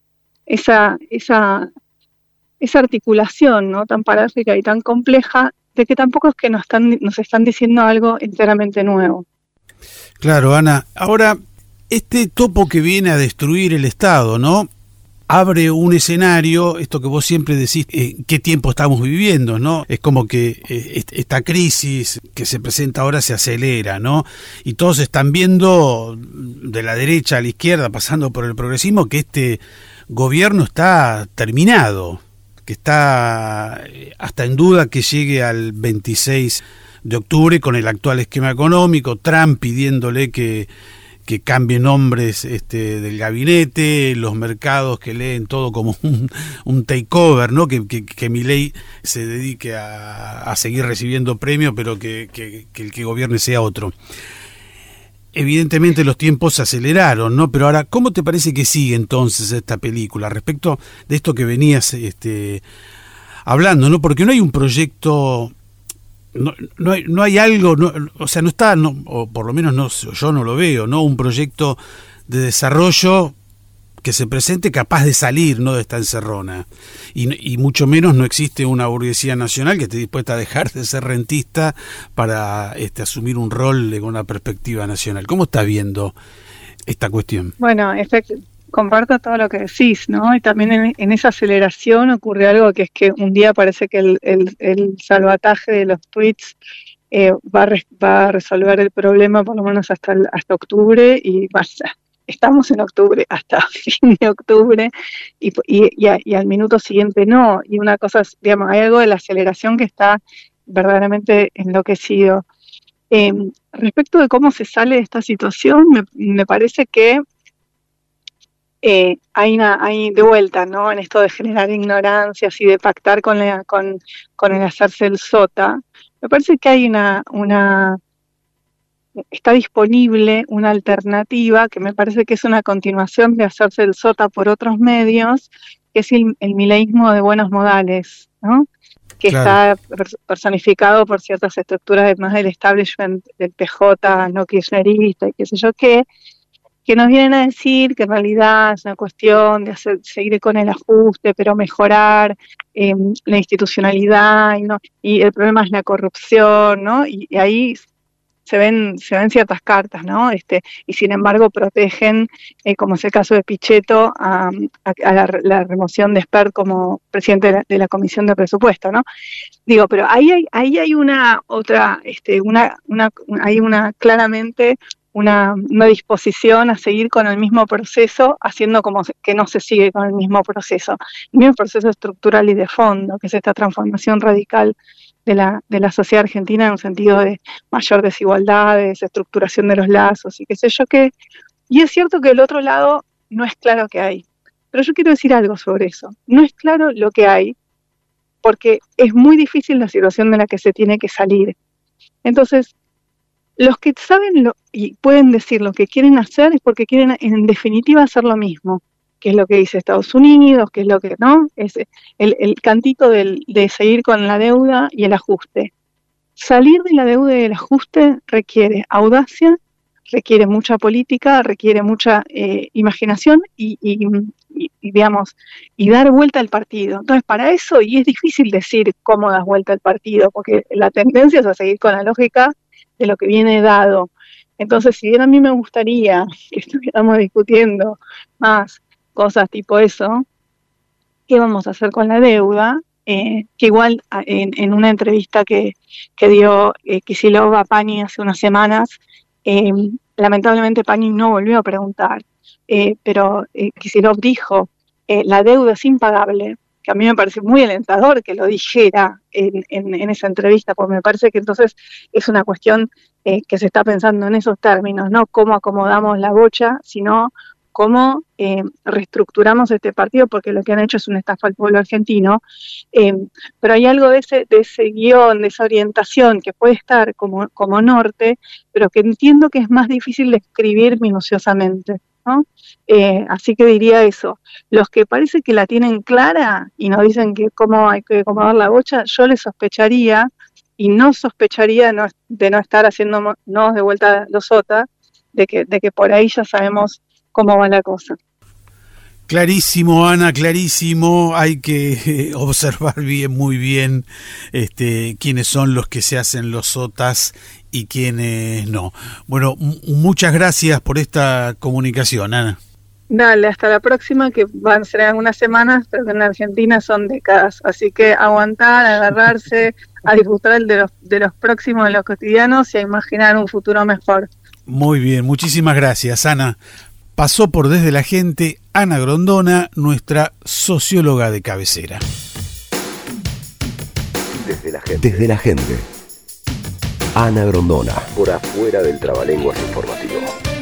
esa, esa, esa articulación, ¿no? Tan parásica y tan compleja, de que tampoco es que nos están, nos están diciendo algo enteramente nuevo. Claro, Ana. Ahora, este topo que viene a destruir el Estado, ¿no?, abre un escenario, esto que vos siempre decís, eh, qué tiempo estamos viviendo, ¿no? Es como que eh, esta crisis que se presenta ahora se acelera, ¿no? Y todos están viendo, de la derecha a la izquierda, pasando por el progresismo, que este gobierno está terminado, que está hasta en duda que llegue al veintiséis de octubre con el actual esquema económico, Trump pidiéndole que que cambie nombres este, del gabinete, los mercados que leen todo como un, un takeover, ¿no? Que, que, que Milei se dedique a, a seguir recibiendo premios, pero que, que, que el que gobierne sea otro. Evidentemente los tiempos se aceleraron, ¿no? Pero ahora, ¿cómo te parece que sigue entonces esta película respecto de esto que venías este, hablando, ¿no? Porque no hay un proyecto... No, no hay, no hay algo, no, o sea, no está, no, o por lo menos no, yo no lo veo, ¿no? Un proyecto de desarrollo que se presente capaz de salir, ¿no?, de esta encerrona. Y, y mucho menos no existe una burguesía nacional que esté dispuesta a dejar de ser rentista para este, asumir un rol con una perspectiva nacional. ¿Cómo está viendo esta cuestión? Bueno, efecto. Comparto todo lo que decís, ¿no? Y también en, en esa aceleración ocurre algo que es que un día parece que el, el, el salvataje de los tweets eh, va, a res, va a resolver el problema por lo menos hasta, el, hasta octubre, y basta. Estamos en octubre, hasta fin de octubre, y, y, y, a, y al minuto siguiente no. Y una cosa, digamos, hay algo de la aceleración que está verdaderamente enloquecido. Eh, respecto de cómo se sale de esta situación, me, me parece que Eh, hay, una, hay de vuelta, ¿no?, en esto de generar ignorancias y de pactar con, la, con, con el hacerse el sota. Me parece que hay una, una, está disponible una alternativa que me parece que es una continuación de hacerse el sota por otros medios, que es el, el mileísmo de buenos modales, ¿no?, que claro, está personificado por ciertas estructuras más del establishment del P J, no kirchnerista y qué sé yo qué, que nos vienen a decir que en realidad es una cuestión de hacer, seguir con el ajuste, pero mejorar eh, la institucionalidad, y, no, y el problema es la corrupción, ¿no? Y, y ahí se ven, se ven ciertas cartas, ¿no? Este, y sin embargo protegen, eh, como es el caso de Pichetto, a, a, a la, la remoción de Spert como presidente de la, de la Comisión de Presupuesto, ¿no? Digo, pero ahí hay, ahí hay una otra, este, una, una, hay una claramente Una, una disposición a seguir con el mismo proceso, haciendo como que no se sigue con el mismo proceso, el mismo proceso estructural y de fondo, que es esta transformación radical de la, de la sociedad argentina en un sentido de mayor desigualdad, de desestructuración de los lazos y qué sé yo qué. Y es cierto que del otro lado no es claro qué hay, pero yo quiero decir algo sobre eso. No es claro lo que hay, porque es muy difícil la situación de la que se tiene que salir. Entonces, los que saben lo, y pueden decir lo que quieren hacer es porque quieren en definitiva hacer lo mismo, que es lo que dice Estados Unidos, que es lo que, ¿no? Es el, el cantito del, de seguir con la deuda y el ajuste. Salir de la deuda y el ajuste requiere audacia, requiere mucha política, requiere mucha eh, imaginación y, y, y, y, digamos, y dar vuelta al partido. Entonces, para eso, y es difícil decir cómo das vuelta al partido, porque la tendencia es a seguir con la lógica de lo que viene dado. Entonces, si bien a mí me gustaría que estuviéramos discutiendo más cosas tipo eso, ¿qué vamos a hacer con la deuda? Eh, que igual en, en una entrevista que, que dio eh, Kicillof a Pani hace unas semanas, eh, lamentablemente Pani no volvió a preguntar, eh, pero eh, Kicillof dijo, eh, la deuda es impagable, que a mí me parece muy alentador que lo dijera en, en, en esa entrevista, porque me parece que entonces es una cuestión eh, que se está pensando en esos términos, no cómo acomodamos la bocha, sino cómo eh, reestructuramos este partido, porque lo que han hecho es una estafa al pueblo argentino. Eh, pero hay algo de ese, de ese guión, de esa orientación que puede estar como, como norte, pero que entiendo que es más difícil de escribir minuciosamente. ¿no? Eh, así que diría eso. Los que parece que la tienen clara y nos dicen que cómo hay que acomodar la bocha, yo les sospecharía y no sospecharía no, de no estar haciéndonos de vuelta los OTA, de que, de que por ahí ya sabemos cómo va la cosa. Clarísimo, Ana, clarísimo. Hay que eh, observar bien, muy bien, este, quiénes son los que se hacen los OTAs y quiénes no. Bueno, m- muchas gracias por esta comunicación, Ana. Dale, hasta la próxima, que van a ser algunas semanas, pero que en Argentina son décadas. Así que aguantar, agarrarse, a disfrutar de los, de los próximos, de los cotidianos y a imaginar un futuro mejor. Muy bien, muchísimas gracias, Ana. Pasó por Desde la Gente Ana Grondona, nuestra socióloga de cabecera. Desde la gente. Desde la gente. Ana Grondona. Por afuera del trabalenguas informativo.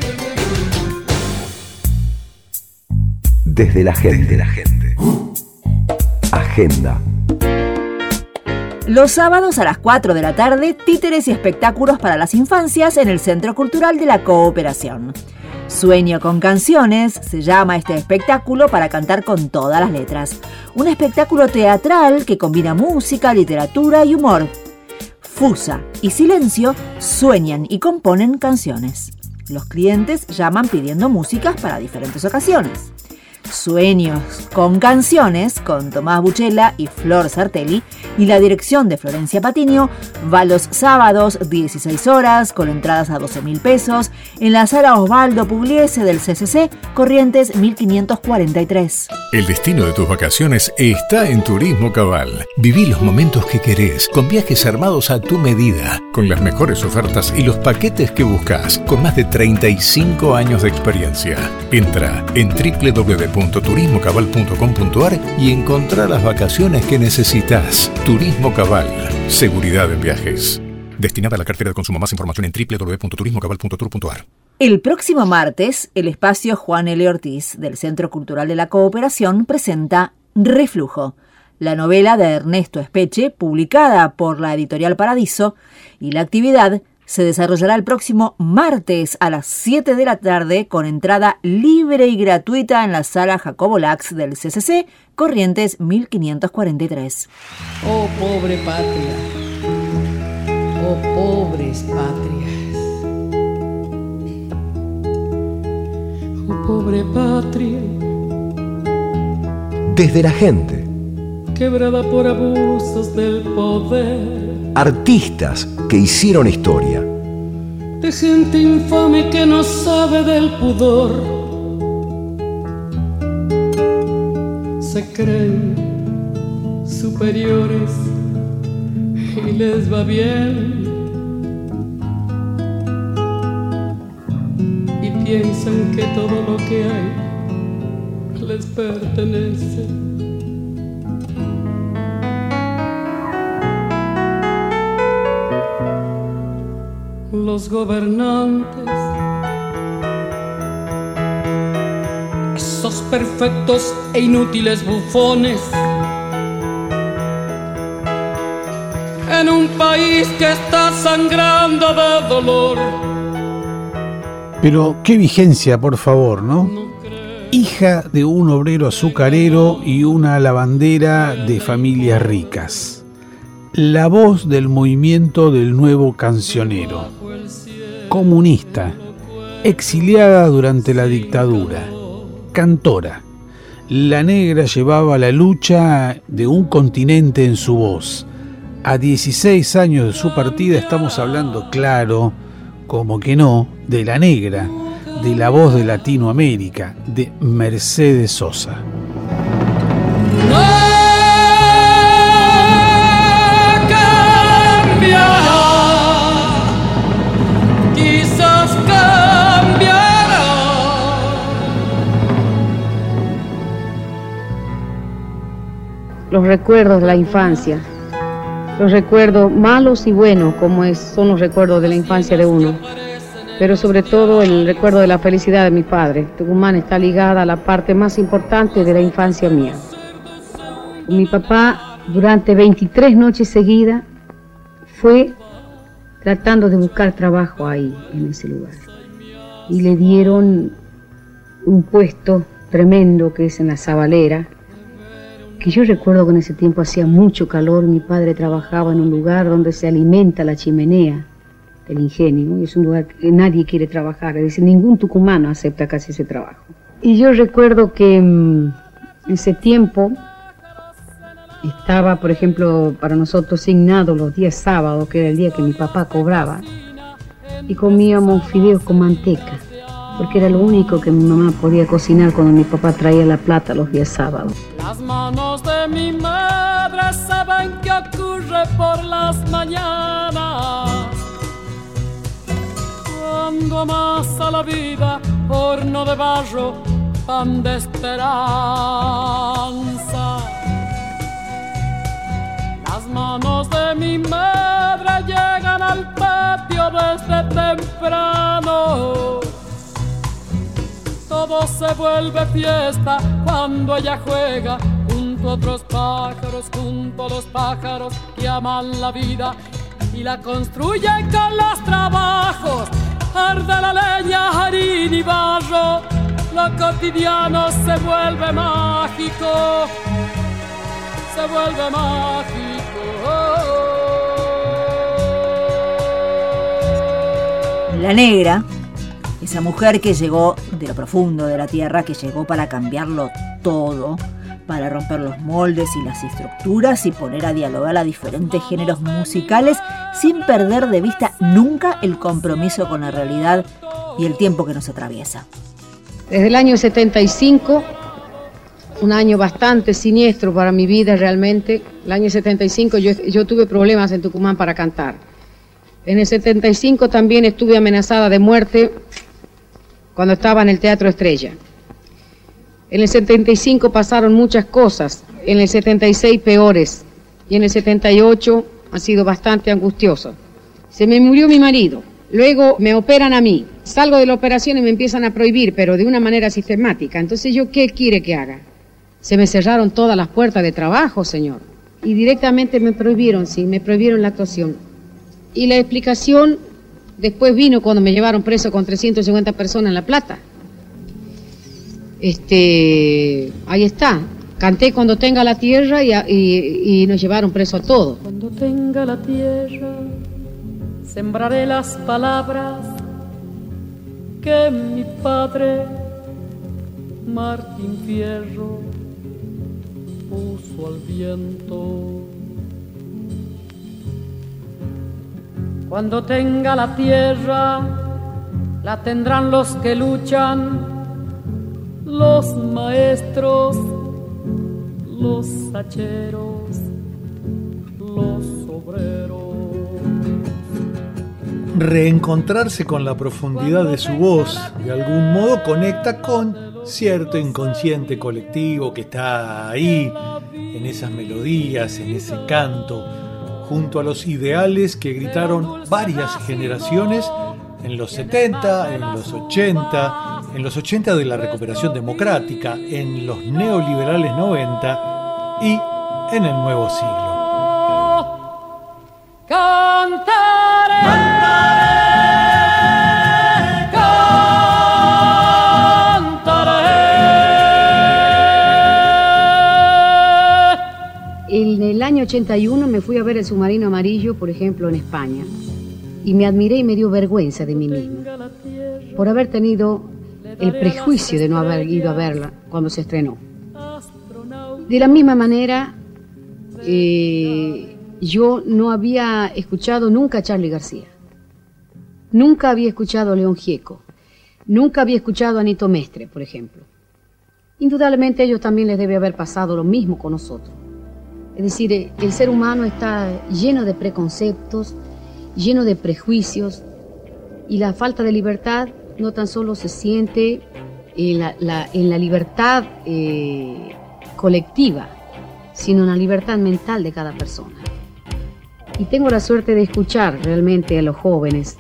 Desde la gente. Desde la gente. Agenda. Los sábados a las cuatro de la tarde, títeres y espectáculos para las infancias en el Centro Cultural de la Cooperación. Sueño con canciones se llama este espectáculo para cantar con todas las letras. Un espectáculo teatral que combina música, literatura y humor. Fusa y Silencio sueñan y componen canciones. Los clientes llaman pidiendo músicas para diferentes ocasiones. Sueños con canciones, con Tomás Buchela y Flor Sartelli, y la dirección de Florencia Patiño, va los sábados dieciséis horas, con entradas a doce mil pesos, en la sala Osvaldo Pugliese del C C C, Corrientes mil quinientos cuarenta y tres. El destino de tus vacaciones está en Turismo Cabal. Viví los momentos que querés, con viajes armados a tu medida, con las mejores ofertas y los paquetes que buscas, con más de treinta y cinco años de experiencia. Entra en doble u doble u doble u punto turismo cabal punto com punto a r y encontrá las vacaciones que necesitas. Turismo Cabal. Seguridad en viajes. Destinada a la cartera de consumo. Más información en doble u doble u doble u punto turismo cabal punto tour punto a r. El próximo martes, el espacio Juan L. Ortiz del Centro Cultural de la Cooperación presenta Reflujo, la novela de Ernesto Espeche, publicada por la editorial Paradiso, y la actividad se desarrollará el próximo martes a las siete de la tarde con entrada libre y gratuita en la sala Jacobo Lax del C C C, Corrientes mil quinientos cuarenta y tres. Oh, pobre patria, oh, pobres patrias, oh, pobre patria, Desde la gente. quebrada por abusos del poder, Artistas que hicieron historia. de gente infame que no sabe del pudor, se creen superiores y les va bien, y piensan que todo lo que hay les pertenece. Los gobernantes, esos perfectos e inútiles bufones, en un país que está sangrando de dolor. Pero qué vigencia, por favor, ¿no? Hija de un obrero azucarero y una lavandera de familias ricas. La voz del movimiento del nuevo cancionero. Comunista, exiliada durante la dictadura, cantora. La negra llevaba la lucha de un continente en su voz. A dieciséis años de su partida estamos hablando, claro, como que no, de la negra, de la voz de Latinoamérica, de Mercedes Sosa. Quizás cambiará. Los recuerdos de la infancia, los recuerdos malos y buenos, como es, son los recuerdos de la infancia de uno, pero sobre todo el recuerdo de la felicidad de mi padre. Tucumán está ligada a la parte más importante de la infancia mía. Mi papá, durante veintitrés noches seguidas, fue tratando de buscar trabajo ahí, en ese lugar. Y le dieron un puesto tremendo que es en la Zabalera, que yo recuerdo que en ese tiempo hacía mucho calor. Mi padre trabajaba en un lugar donde se alimenta la chimenea del ingenio, y es un lugar que nadie quiere trabajar, es decir, ningún tucumano acepta casi ese trabajo. Y yo recuerdo que en ese tiempo estaba, por ejemplo, para nosotros asignado los días sábados, que era el día que mi papá cobraba, y comíamos fideos con manteca, porque era lo único que mi mamá podía cocinar cuando mi papá traía la plata los días sábados. Las manos de mi madre saben qué ocurre por las mañanas, cuando amasa la vida horno de barro, pan de esperanza. Las manos de mi madre llegan al patio desde temprano. Todo se vuelve fiesta cuando ella juega junto a otros pájaros, junto a los pájaros que aman la vida y la construyen con los trabajos. Arde la leña, harina y barro, lo cotidiano se vuelve mágico, se vuelve mágico. La negra, esa mujer que llegó de lo profundo de la tierra, que llegó para cambiarlo todo, para romper los moldes y las estructuras y poner a dialogar a diferentes géneros musicales sin perder de vista nunca el compromiso con la realidad y el tiempo que nos atraviesa. Desde el año setenta y cinco, un año bastante siniestro para mi vida realmente. El año setenta y cinco yo, yo tuve problemas en Tucumán para cantar. En el setenta y cinco también estuve amenazada de muerte cuando estaba en el Teatro Estrella. En el setenta y cinco pasaron muchas cosas, en el setenta y seis peores, y en el setenta y ocho ha sido bastante angustioso. Se me murió mi marido, luego me operan a mí, salgo de la operación y me empiezan a prohibir, pero de una manera sistemática. Entonces, ¿yo qué quiere que haga? Se me cerraron todas las puertas de trabajo, señor, y directamente me prohibieron, sí, me prohibieron la actuación. Y la explicación después vino cuando me llevaron preso con trescientas cincuenta personas en La Plata. Este, ahí está, canté Cuando tenga la tierra y, y, y nos llevaron preso a todos. Cuando tenga la tierra, sembraré las palabras que mi padre Martín Fierro puso al viento. Cuando tenga la tierra, la tendrán los que luchan, los maestros, los hacheros, los obreros. Reencontrarse con la profundidad de su voz, de algún modo conecta con cierto inconsciente colectivo que está ahí, en esas melodías, en ese canto, junto a los ideales que gritaron varias generaciones en los setenta, en los ochenta, en los ochenta de la recuperación democrática, en los neoliberales noventa y en el nuevo siglo. Cantaré, cantaré. En el año ochenta y uno me fui a ver El submarino amarillo, por ejemplo, en España. Y me admiré y me dio vergüenza de mí misma por haber tenido el prejuicio de no haber ido a verla cuando se estrenó. De la misma manera, eh, yo no había escuchado nunca a Charly García, nunca había escuchado a León Gieco, nunca había escuchado a Nito Mestre, por ejemplo. Indudablemente a ellos también les debe haber pasado lo mismo con nosotros. Es decir, el ser humano está lleno de preconceptos, lleno de prejuicios, y la falta de libertad no tan solo se siente en la, la, en la libertad eh, colectiva, sino en la libertad mental de cada persona. Y tengo la suerte de escuchar realmente a los jóvenes,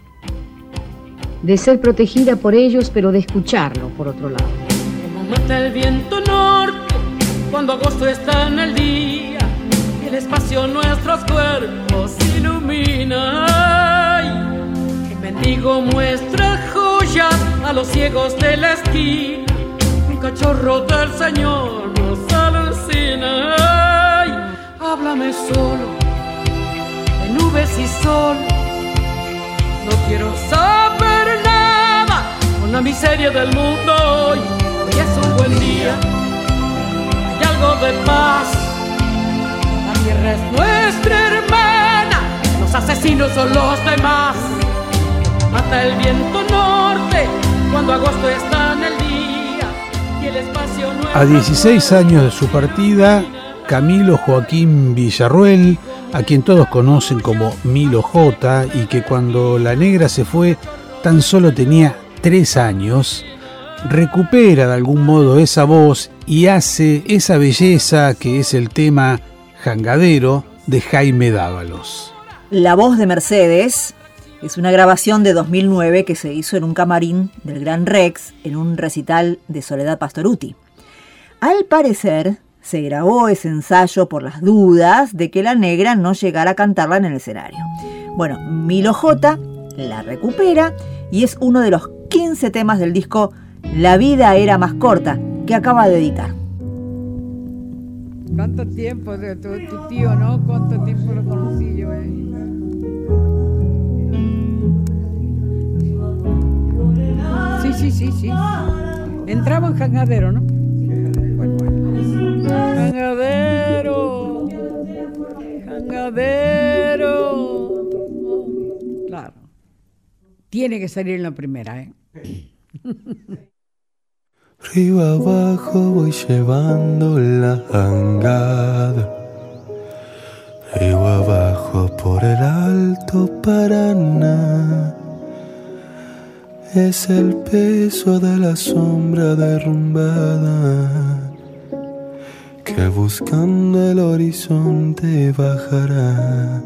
de ser protegida por ellos, pero de escucharlo por otro lado. Como mata el viento norte cuando agosto está en el día y el espacio nuestros cuerpos ilumina. Ay, que mendigo muestra joyas a los ciegos de la esquina. Un cachorro del Señor nos alucina. Ay, háblame solo, de nubes y sol. No quiero saber nada con la miseria del mundo. Hoy, hoy es un buen día, hay algo de paz. La tierra es nuestra hermana, los asesinos son los demás. Mata el viento norte cuando agosto está en el día y el espacio no. A dieciséis años de su partida, Camilo Joaquín Villarroel, a quien todos conocen como Milo J, y que cuando la negra se fue tan solo tenía tres años, recupera de algún modo esa voz y hace esa belleza que es el tema Jangadero de Jaime Dávalos. La voz de Mercedes es una grabación de dos mil nueve que se hizo en un camarín del Gran Rex en un recital de Soledad Pastorutti. Al parecer, se grabó ese ensayo por las dudas de que la negra no llegara a cantarla en el escenario. Bueno, Milo J la recupera y es uno de los quince temas del disco La vida era más corta, que acaba de editar. ¿Cuánto tiempo de tu, tu tío, no? ¿Cuánto tiempo lo conocí yo? Eh? Sí, sí, sí, sí. Entramos en Jangadero, ¿no? Bueno, bueno. Jangadero. Jangadero. Claro. Tiene que salir en la primera, ¿eh? Río abajo voy llevando la jangada. Río abajo por el Alto Paraná. Es el peso de la sombra derrumbada que buscando el horizonte bajará.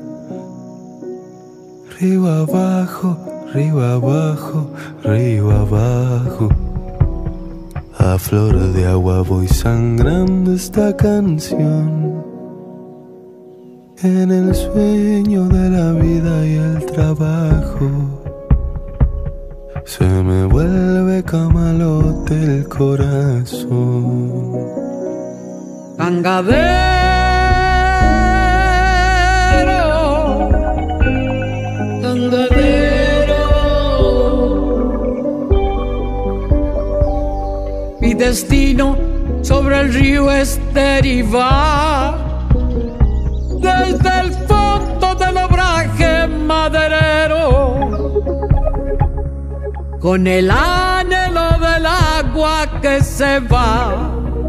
Río abajo, río abajo, río abajo. A flor de agua voy sangrando esta canción. En el sueño de la vida y el trabajo se me vuelve camalote el corazón. Jangadero, jangadero. Mi destino sobre el río es derivar desde el fondo del obraje maderero, con el anhelo del agua que se va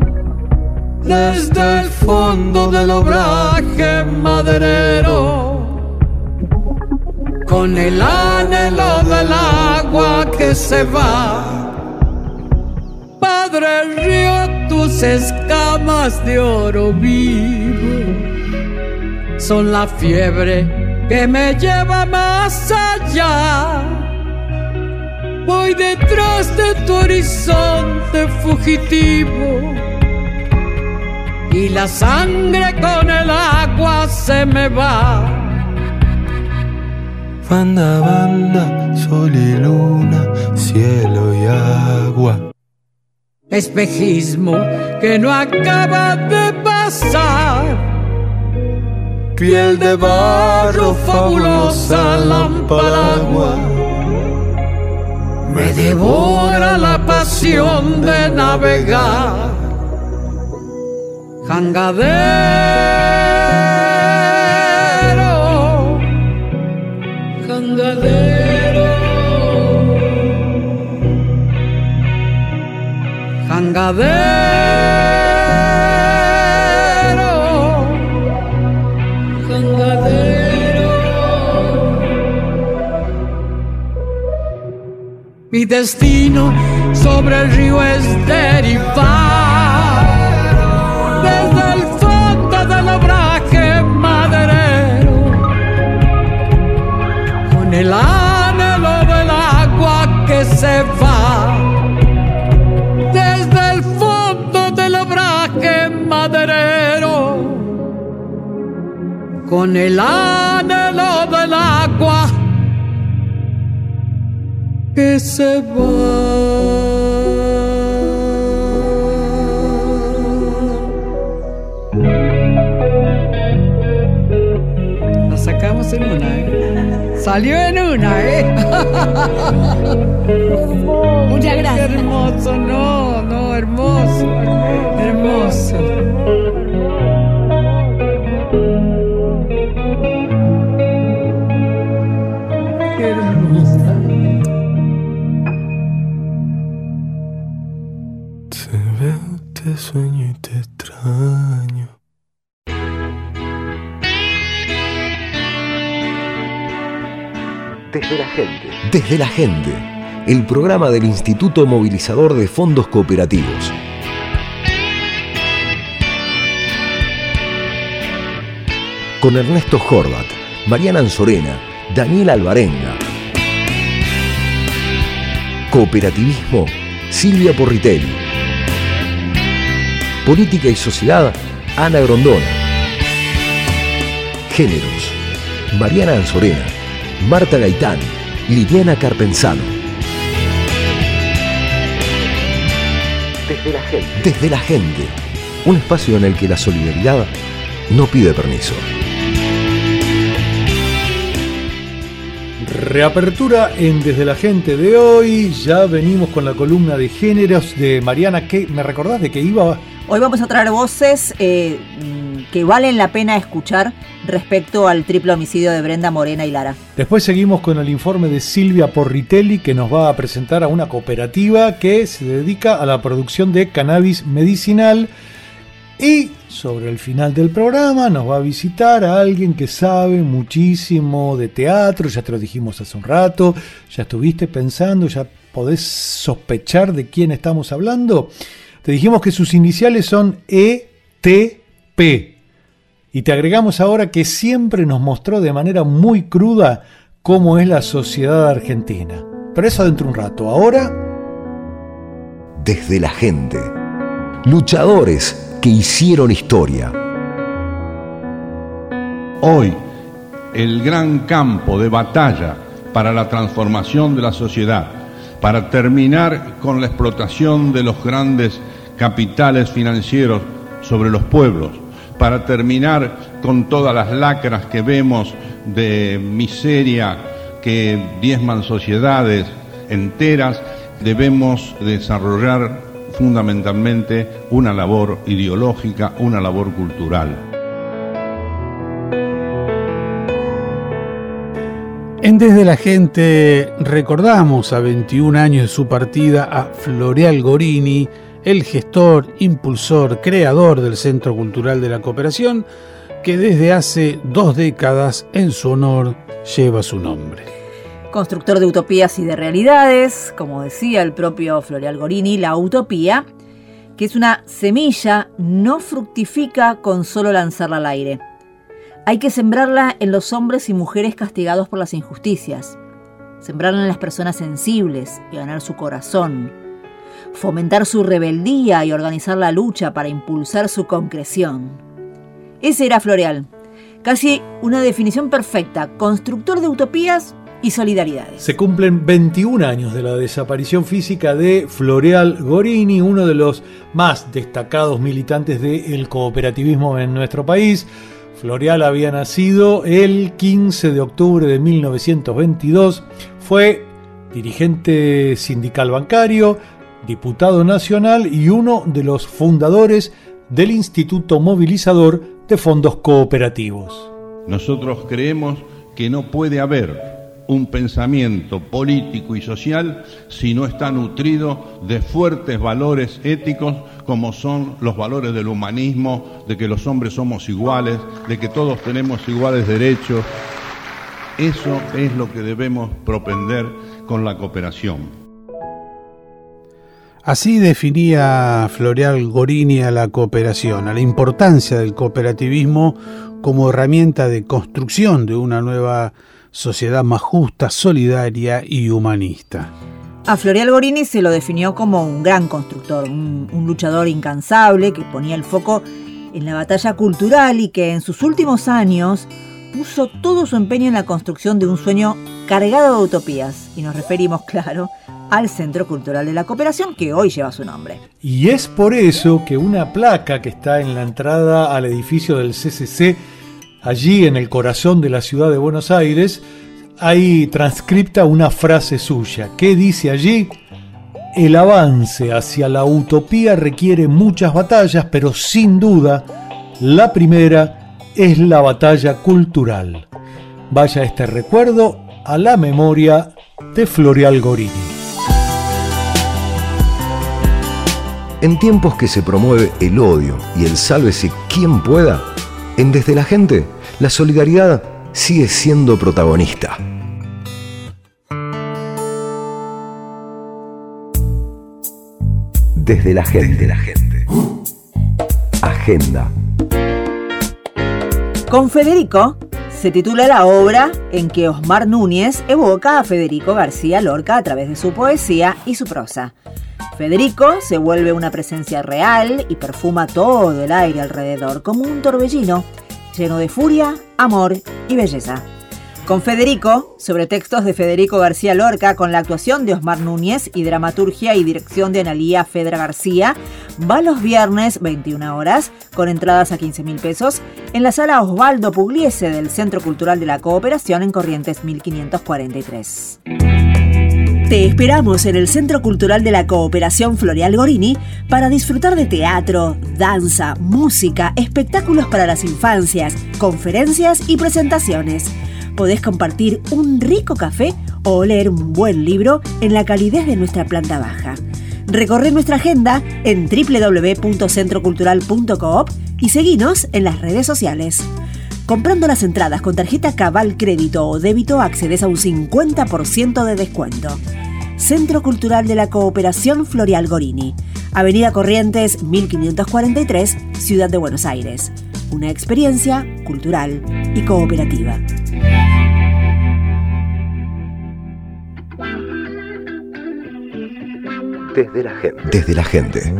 desde el fondo del obraje maderero, con el anhelo del agua que se va. Padre río, tus escamas de oro vivo son la fiebre que me lleva más allá. Voy detrás de tu horizonte fugitivo y la sangre con el agua se me va. Banda, banda, sol y luna, cielo y agua. Espejismo que no acaba de pasar. Piel de barro, fabulosa lámpara agua. Me devora la pasión de navegar. Jangadero, jangadero, jangadero, jangadero. Mi destino sobre el río es derivar desde el fondo del obraje maderero, con el anhelo del agua que se va desde el fondo del obraje maderero, con el anhelo del agua que se va. en una, ¿eh? Salió en una, ¿eh? Muchas gracias. Qué hermoso, no, no, hermoso, hermoso. Qué hermosa. Te veo, te sueño y te extraño. Desde la gente. Desde la gente. El programa del Instituto Movilizador de Fondos Cooperativos. Con Ernesto Horvat, Mariana Anzorena, Daniel Alvarenga. Cooperativismo, Silvia Porritelli. Política y sociedad, Ana Grondona. Géneros, Mariana Anzorena, Marta Gaitán, Liliana Carpenzano. Desde la gente. Desde la gente. Un espacio en el que la solidaridad no pide permiso. Reapertura en Desde la Gente de hoy. Ya venimos con la columna de géneros de Mariana. ¿Qué, ¿Me recordás de qué iba? Hoy vamos a traer voces eh, que valen la pena escuchar respecto al triple homicidio de Brenda, Morena y Lara. Después seguimos con el informe de Silvia Porritelli, que nos va a presentar a una cooperativa que se dedica a la producción de cannabis medicinal. Y sobre el final del programa nos va a visitar a alguien que sabe muchísimo de teatro. Ya te lo dijimos hace un rato, ya estuviste pensando, ya podés sospechar de quién estamos hablando. Te dijimos que sus iniciales son E T P. Y te agregamos ahora que siempre nos mostró de manera muy cruda cómo es la sociedad argentina. Pero eso dentro de un rato. Ahora... Desde la gente. Luchadores que hicieron historia. Hoy, el gran campo de batalla para la transformación de la sociedad, para terminar con la explotación de los grandes capitales financieros sobre los pueblos, para terminar con todas las lacras que vemos de miseria que diezman sociedades enteras, debemos desarrollar fundamentalmente una labor ideológica, una labor cultural. En Desde la Gente recordamos a veintiún años de su partida a Floreal Gorini, el gestor, impulsor, creador del Centro Cultural de la Cooperación, que desde hace dos décadas en su honor lleva su nombre. Constructor de utopías y de realidades, como decía el propio Floreal Gorini, la utopía, que es una semilla, no fructifica con solo lanzarla al aire. Hay que sembrarla en los hombres y mujeres castigados por las injusticias, sembrarla en las personas sensibles y ganar su corazón, fomentar su rebeldía y organizar la lucha para impulsar su concreción. Ese era Floreal, casi una definición perfecta, constructor de utopías y solidaridades. Se cumplen veintiún años de la desaparición física de Floreal Gorini, uno de los más destacados militantes del cooperativismo en nuestro país. Floreal había nacido el quince de octubre de mil novecientos veintidós, fue dirigente sindical bancario, diputado nacional y uno de los fundadores del Instituto Movilizador de Fondos Cooperativos. Nosotros creemos que no puede haber un pensamiento político y social si no está nutrido de fuertes valores éticos como son los valores del humanismo, de que los hombres somos iguales, de que todos tenemos iguales derechos. Eso es lo que debemos propender con la cooperación. Así definía Floreal Gorini a la cooperación, a la importancia del cooperativismo como herramienta de construcción de una nueva sociedad más justa, solidaria y humanista. A Floreal Gorini se lo definió como un gran constructor, un, un luchador incansable que ponía el foco en la batalla cultural y que en sus últimos años puso todo su empeño en la construcción de un sueño cargado de utopías. Y nos referimos, claro, al Centro Cultural de la Cooperación, que hoy lleva su nombre. Y es por eso que una placa que está en la entrada al edificio del C C C allí en el corazón de la ciudad de Buenos Aires, hay transcripta una frase suya. ¿Qué dice allí? El avance hacia la utopía requiere muchas batallas, pero sin duda, la primera es la batalla cultural. Vaya este recuerdo a la memoria de Floreal Gorini. En tiempos que se promueve el odio y el sálvese quien pueda, en Desde la Gente, la solidaridad sigue siendo protagonista. Desde la Gente. Desde la Gente. Agenda. Con Federico se titula la obra en que Osmar Núñez evoca a Federico García Lorca a través de su poesía y su prosa. Federico se vuelve una presencia real y perfuma todo el aire alrededor como un torbellino lleno de furia, amor y belleza. Con Federico, sobre textos de Federico García Lorca, con la actuación de Osmar Núñez y dramaturgia y dirección de Analía Fedra García, va los viernes veintiuna horas, con entradas a quince mil pesos, en la sala Osvaldo Pugliese del Centro Cultural de la Cooperación en Corrientes mil quinientos cuarenta y tres. Te esperamos en el Centro Cultural de la Cooperación Floreal Gorini para disfrutar de teatro, danza, música, espectáculos para las infancias, conferencias y presentaciones. Podés compartir un rico café o leer un buen libro en la calidez de nuestra planta baja. Recorre nuestra agenda en doble u doble u doble u punto centro cultural punto coop y seguinos en las redes sociales. Comprando las entradas con tarjeta Cabal Crédito o Débito accedes a un cincuenta por ciento de descuento. Centro Cultural de la Cooperación Floreal Gorini, Avenida Corrientes mil quinientos cuarenta y tres, Ciudad de Buenos Aires. Una experiencia cultural y cooperativa. Desde la Gente. Desde la Gente.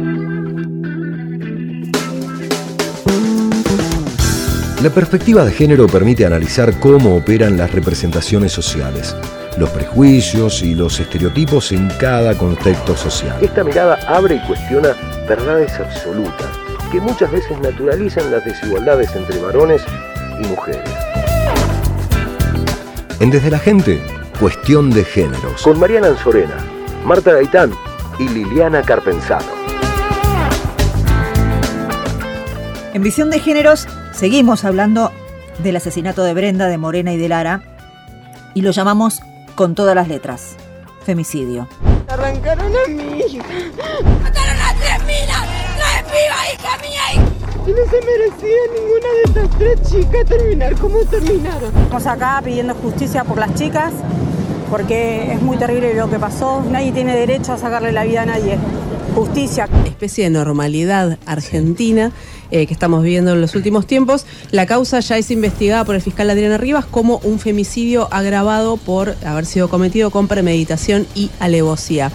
La perspectiva de género permite analizar cómo operan las representaciones sociales, los prejuicios y los estereotipos en cada contexto social. Esta mirada abre y cuestiona verdades absolutas que muchas veces naturalizan las desigualdades entre varones y mujeres. En Desde la Gente, cuestión de géneros. Con Mariana Anzorena, Marta Gaitán y Liliana Carpenzano. En Visión de Géneros seguimos hablando del asesinato de Brenda, de Morena y de Lara, y lo llamamos con todas las letras: femicidio. Arrancaron a mi hija. Mataron a tres minas. No es viva, hija mía. Y no se merecía ninguna de estas tres chicas terminar como terminaron. Estamos acá pidiendo justicia por las chicas, porque es muy terrible lo que pasó. Nadie tiene derecho a sacarle la vida a nadie. Justicia. Especie de normalidad argentina eh, que estamos viviendo en los últimos tiempos. La causa ya es investigada por el fiscal Adriana Rivas como un femicidio agravado por haber sido cometido con premeditación y alevosía.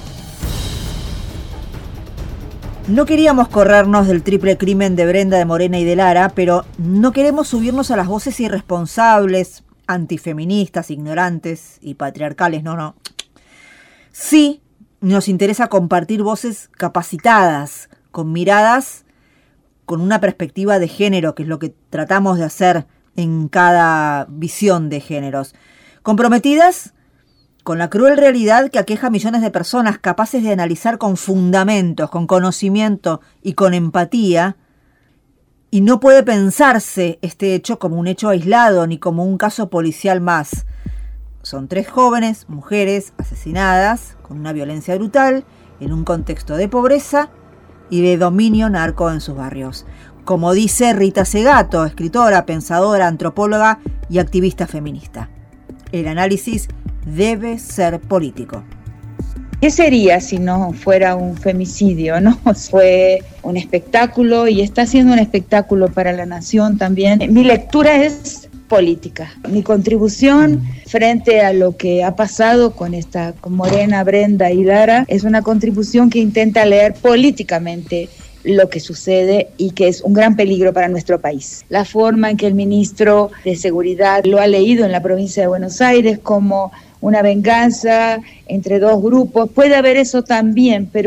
No queríamos corrernos del triple crimen de Brenda, de Morena y de Lara, pero no queremos subirnos a las voces irresponsables, antifeministas, ignorantes y patriarcales, no, no. Sí, nos interesa compartir voces capacitadas, con miradas, con una perspectiva de género, que es lo que tratamos de hacer en cada visión de géneros. Comprometidas con la cruel realidad que aqueja a millones de personas, capaces de analizar con fundamentos, con conocimiento y con empatía. Y no puede pensarse este hecho como un hecho aislado ni como un caso policial más. Son tres jóvenes, mujeres, asesinadas con una violencia brutal en un contexto de pobreza y de dominio narco en sus barrios. Como dice Rita Segato, escritora, pensadora, antropóloga y activista feminista. El análisis debe ser político. ¿Qué sería si no fuera un femicidio? ¿No? Fue un espectáculo y está siendo un espectáculo para la nación también. Mi lectura es política. Mi contribución frente a lo que ha pasado con esta con Morena, Brenda y Lara es una contribución que intenta leer políticamente lo que sucede y que es un gran peligro para nuestro país. La forma en que el ministro de Seguridad lo ha leído en la provincia de Buenos Aires como una venganza entre dos grupos, puede haber eso también, pero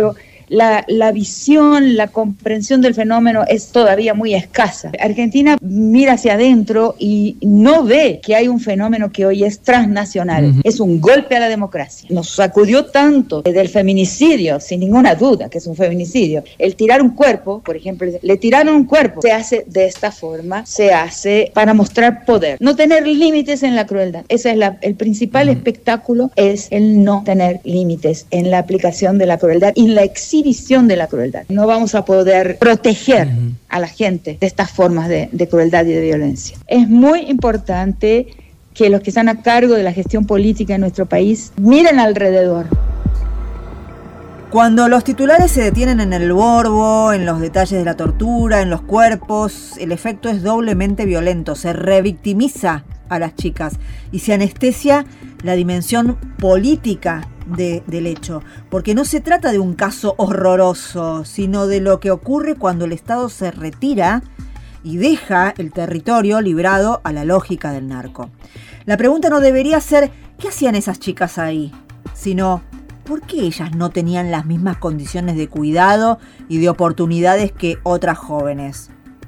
la, la visión, la comprensión del fenómeno es todavía muy escasa. Argentina mira hacia adentro y no ve que hay un fenómeno que hoy es transnacional. Uh-huh. Es un golpe a la democracia. Nos sacudió tanto del feminicidio, sin ninguna duda que es un feminicidio. El tirar un cuerpo, por ejemplo, le tiraron un cuerpo, se hace de esta forma, se hace para mostrar poder. No tener límites en la crueldad. Ese es la, el principal uh-huh. espectáculo, es el no tener límites en la aplicación de la crueldad y en la exhibición de la crueldad. No vamos a poder proteger uh-huh. a la gente de estas formas de, de crueldad y de violencia. Es muy importante que los que están a cargo de la gestión política en nuestro país miren alrededor. Cuando los titulares se detienen en el morbo, en los detalles de la tortura, en los cuerpos, el efecto es doblemente violento. Se revictimiza a las chicas y se anestesia la dimensión política de, del hecho, porque no se trata de un caso horroroso, sino de lo que ocurre cuando el Estado se retira y deja el territorio librado a la lógica del narco. La pregunta no debería ser ¿qué hacían esas chicas ahí?, sino ¿por qué ellas no tenían las mismas condiciones de cuidado y de oportunidades que otras jóvenes?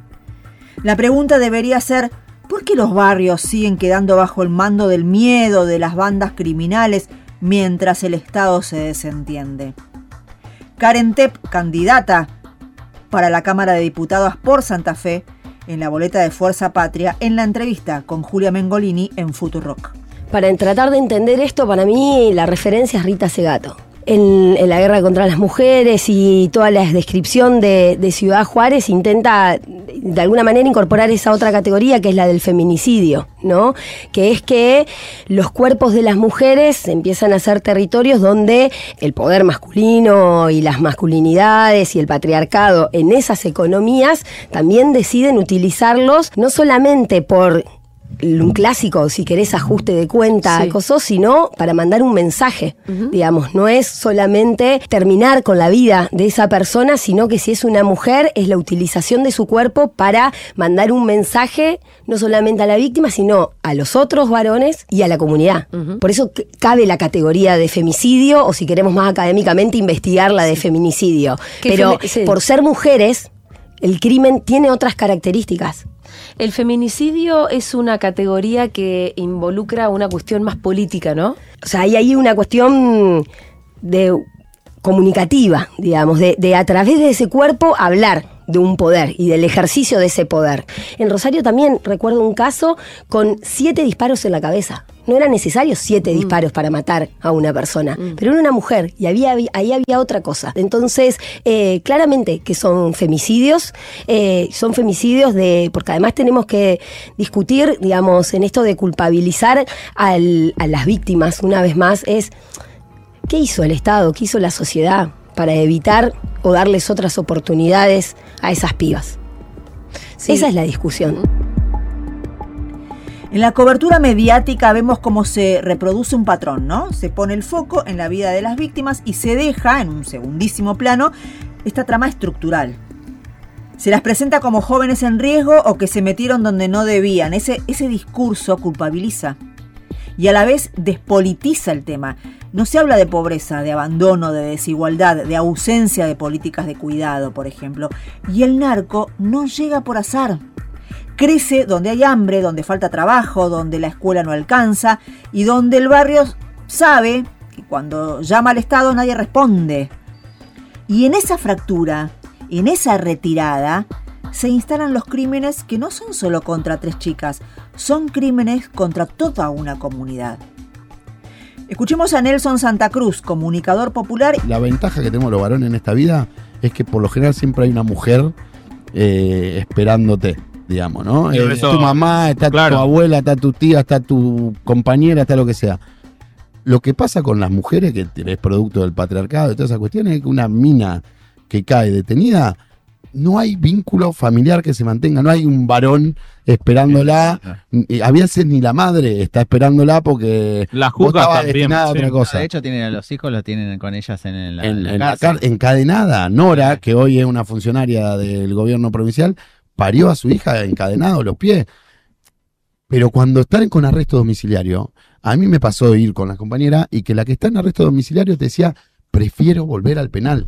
La pregunta debería ser ¿por qué los barrios siguen quedando bajo el mando del miedo de las bandas criminales mientras el Estado se desentiende? Karen Tepp, candidata para la Cámara de Diputados por Santa Fe, en la boleta de Fuerza Patria, en la entrevista con Julia Mengolini en Futurock. Para tratar de entender esto, para mí la referencia es Rita Segato. En, en la guerra contra las mujeres y toda la descripción de, de Ciudad Juárez intenta de alguna manera incorporar esa otra categoría que es la del feminicidio, ¿no? Que es que los cuerpos de las mujeres empiezan a ser territorios donde el poder masculino y las masculinidades y el patriarcado en esas economías también deciden utilizarlos no solamente por un clásico, si querés, ajuste de cuenta, sí. cosas, sino para mandar un mensaje, uh-huh. digamos, no es solamente terminar con la vida de esa persona, sino que si es una mujer, es la utilización de su cuerpo para mandar un mensaje, no solamente a la víctima, sino a los otros varones y a la comunidad. Uh-huh. Por eso cabe la categoría de femicidio, o si queremos más académicamente, investigar la de feminicidio. Pero femi- sí. por ser mujeres, el crimen tiene otras características. El feminicidio es una categoría que involucra una cuestión más política, ¿no? O sea, hay ahí una cuestión de comunicativa, digamos, de, de a través de ese cuerpo hablar de un poder y del ejercicio de ese poder. En Rosario también recuerdo un caso con siete disparos en la cabeza. No eran necesarios siete mm. disparos para matar a una persona, mm. pero era una mujer y había, ahí había otra cosa. Entonces, eh, claramente que son femicidios, eh, son femicidios de, porque además tenemos que discutir, digamos, en esto de culpabilizar al, a las víctimas, una vez más, es ¿qué hizo el Estado, qué hizo la sociedad para evitar o darles otras oportunidades a esas pibas? Sí. Esa es la discusión. En la cobertura mediática vemos cómo se reproduce un patrón, ¿no? Se pone el foco en la vida de las víctimas y se deja, en un segundísimo plano, esta trama estructural. Se las presenta como jóvenes en riesgo o que se metieron donde no debían. Ese, ese discurso culpabiliza y a la vez despolitiza el tema. No se habla de pobreza, de abandono, de desigualdad, de ausencia de políticas de cuidado, por ejemplo. Y el narco no llega por azar. Crece donde hay hambre, donde falta trabajo, donde la escuela no alcanza y donde el barrio sabe que cuando llama al Estado nadie responde. Y en esa fractura, en esa retirada, se instalan los crímenes que no son solo contra tres chicas, son crímenes contra toda una comunidad. Escuchemos a Nelson Santa Cruz, comunicador popular. La ventaja que tenemos los varones en esta vida es que por lo general siempre hay una mujer eh, esperándote, digamos, ¿no? Eh, eso, tu mamá, está claro. tu abuela, está tu tía, está tu compañera, está lo que sea. Lo que pasa con las mujeres, que es producto del patriarcado y todas esas cuestiones, es que una mina que cae detenida, no hay vínculo familiar que se mantenga, no hay un varón esperándola, a veces ni la madre está esperándola porque la juzga también, destinada sí. a otra cosa. De hecho, tienen a los hijos, los tienen con ellas en la, en, en en la la car- encadenada. Nora, sí. que hoy es una funcionaria del gobierno provincial, parió a su hija encadenado los pies. Pero cuando están con arresto domiciliario, a mí me pasó ir con la compañera y que la que está en arresto domiciliario te decía, prefiero volver al penal.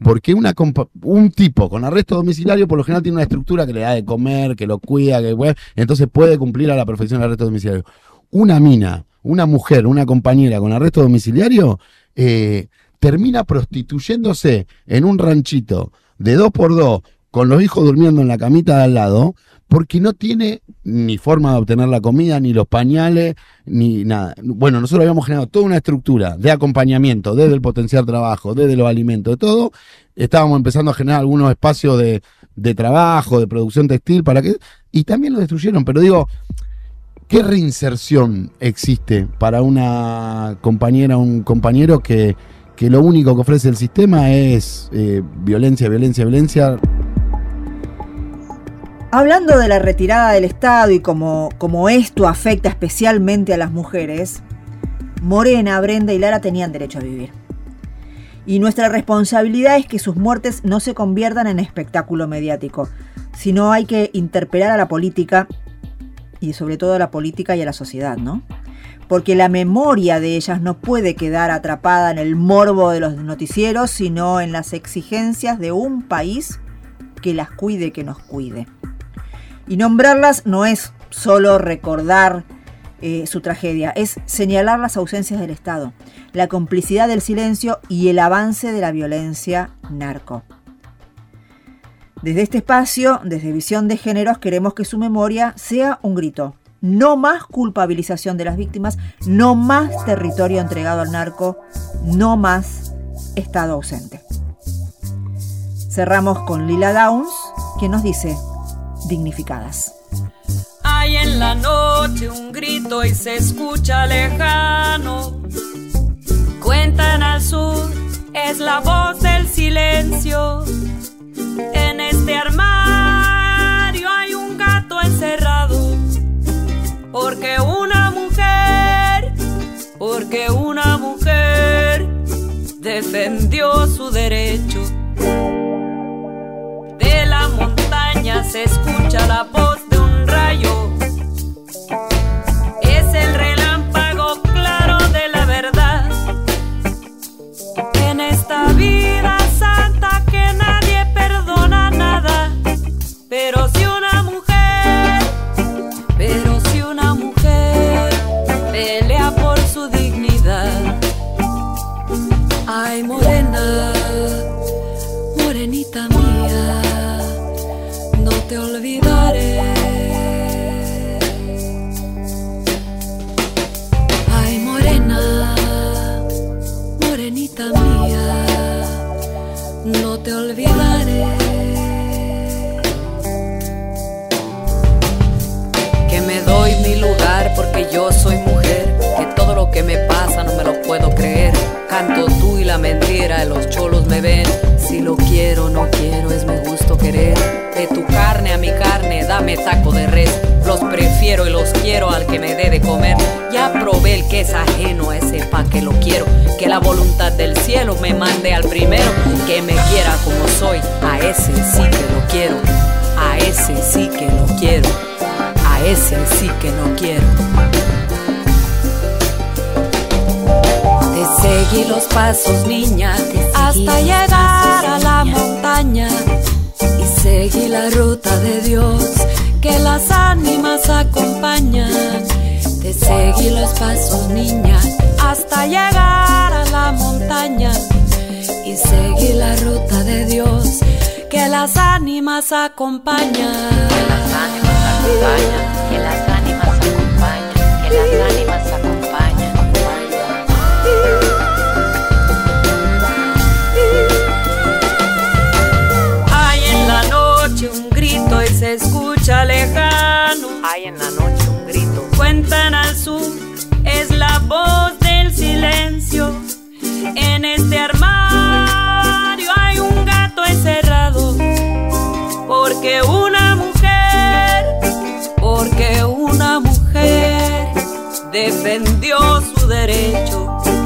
Porque una compa- un tipo con arresto domiciliario por lo general tiene una estructura que le da de comer, que lo cuida, que bueno, entonces puede cumplir a la perfección el arresto domiciliario. Una mina, una mujer, una compañera con arresto domiciliario eh, termina prostituyéndose en un ranchito de dos por dos con los hijos durmiendo en la camita de al lado, porque no tiene ni forma de obtener la comida, ni los pañales, ni nada. Bueno, nosotros habíamos generado toda una estructura de acompañamiento, desde el potenciar trabajo, desde los alimentos, de todo. Estábamos empezando a generar algunos espacios de, de trabajo, de producción textil, para que y también lo destruyeron. Pero digo, ¿qué reinserción existe para una compañera o un compañero que, que lo único que ofrece el sistema es eh, violencia, violencia, violencia? Hablando de la retirada del Estado y cómo, cómo esto afecta especialmente a las mujeres, Morena, Brenda y Lara tenían derecho a vivir. Y nuestra responsabilidad es que sus muertes no se conviertan en espectáculo mediático, sino hay que interpelar a la política y sobre todo a la política y a la sociedad, ¿no? Porque la memoria de ellas no puede quedar atrapada en el morbo de los noticieros, sino en las exigencias de un país que las cuide, que nos cuide. Y nombrarlas no es solo recordar eh, su tragedia, es señalar las ausencias del Estado, la complicidad del silencio y el avance de la violencia narco. Desde este espacio, desde Visión de Géneros, queremos que su memoria sea un grito. No más culpabilización de las víctimas, no más territorio entregado al narco, no más Estado ausente. Cerramos con Lila Downs, quien nos dice: dignificadas. Hay en la noche un grito y se escucha lejano. Cuentan al sur, es la voz del silencio. En este armario hay un gato encerrado. Porque una mujer, porque una mujer defendió su derecho. De la montaña se escucha la voz de un rayo. Es el relámpago claro de la verdad. En esta vida santa que nadie perdona nada. Pero si una mujer, pero si una mujer pelea por su dignidad. Ay, morena, morenita mía, no te olvidaré. Ay, morena, morenita mía, no te olvidaré. Que me doy mi lugar porque yo soy mujer, que todo lo que me pasa no me lo puedo creer. Canto tú y la mentira, de los cholos me ven. Si lo quiero, no quiero, es mi gusto querer. De tu carne a mi carne, dame taco de res. Los prefiero y los quiero al que me dé de comer. Ya probé el que es ajeno, a ese pa' que lo quiero. Que la voluntad del cielo me mande al primero. Que me quiera como soy, a ese sí que lo quiero. A ese sí que lo quiero. A ese sí que no quiero. Te seguí los pasos, niña, hasta llegar a la montaña. Y seguí la ruta de Dios que las ánimas acompañan. Te seguí los pasos, niña, hasta llegar a la montaña. Y seguí la ruta de Dios que las ánimas acompañan. Que las ánimas acompañan, que las ánimas acompañan, que las ánimas acompañan. Hay en la noche un grito y se escucha lejano. Hay en la noche un grito. Cuentan al sur, es la voz del silencio. En este armario hay un gato encerrado. Porque una mujer, porque una mujer defendió su derecho.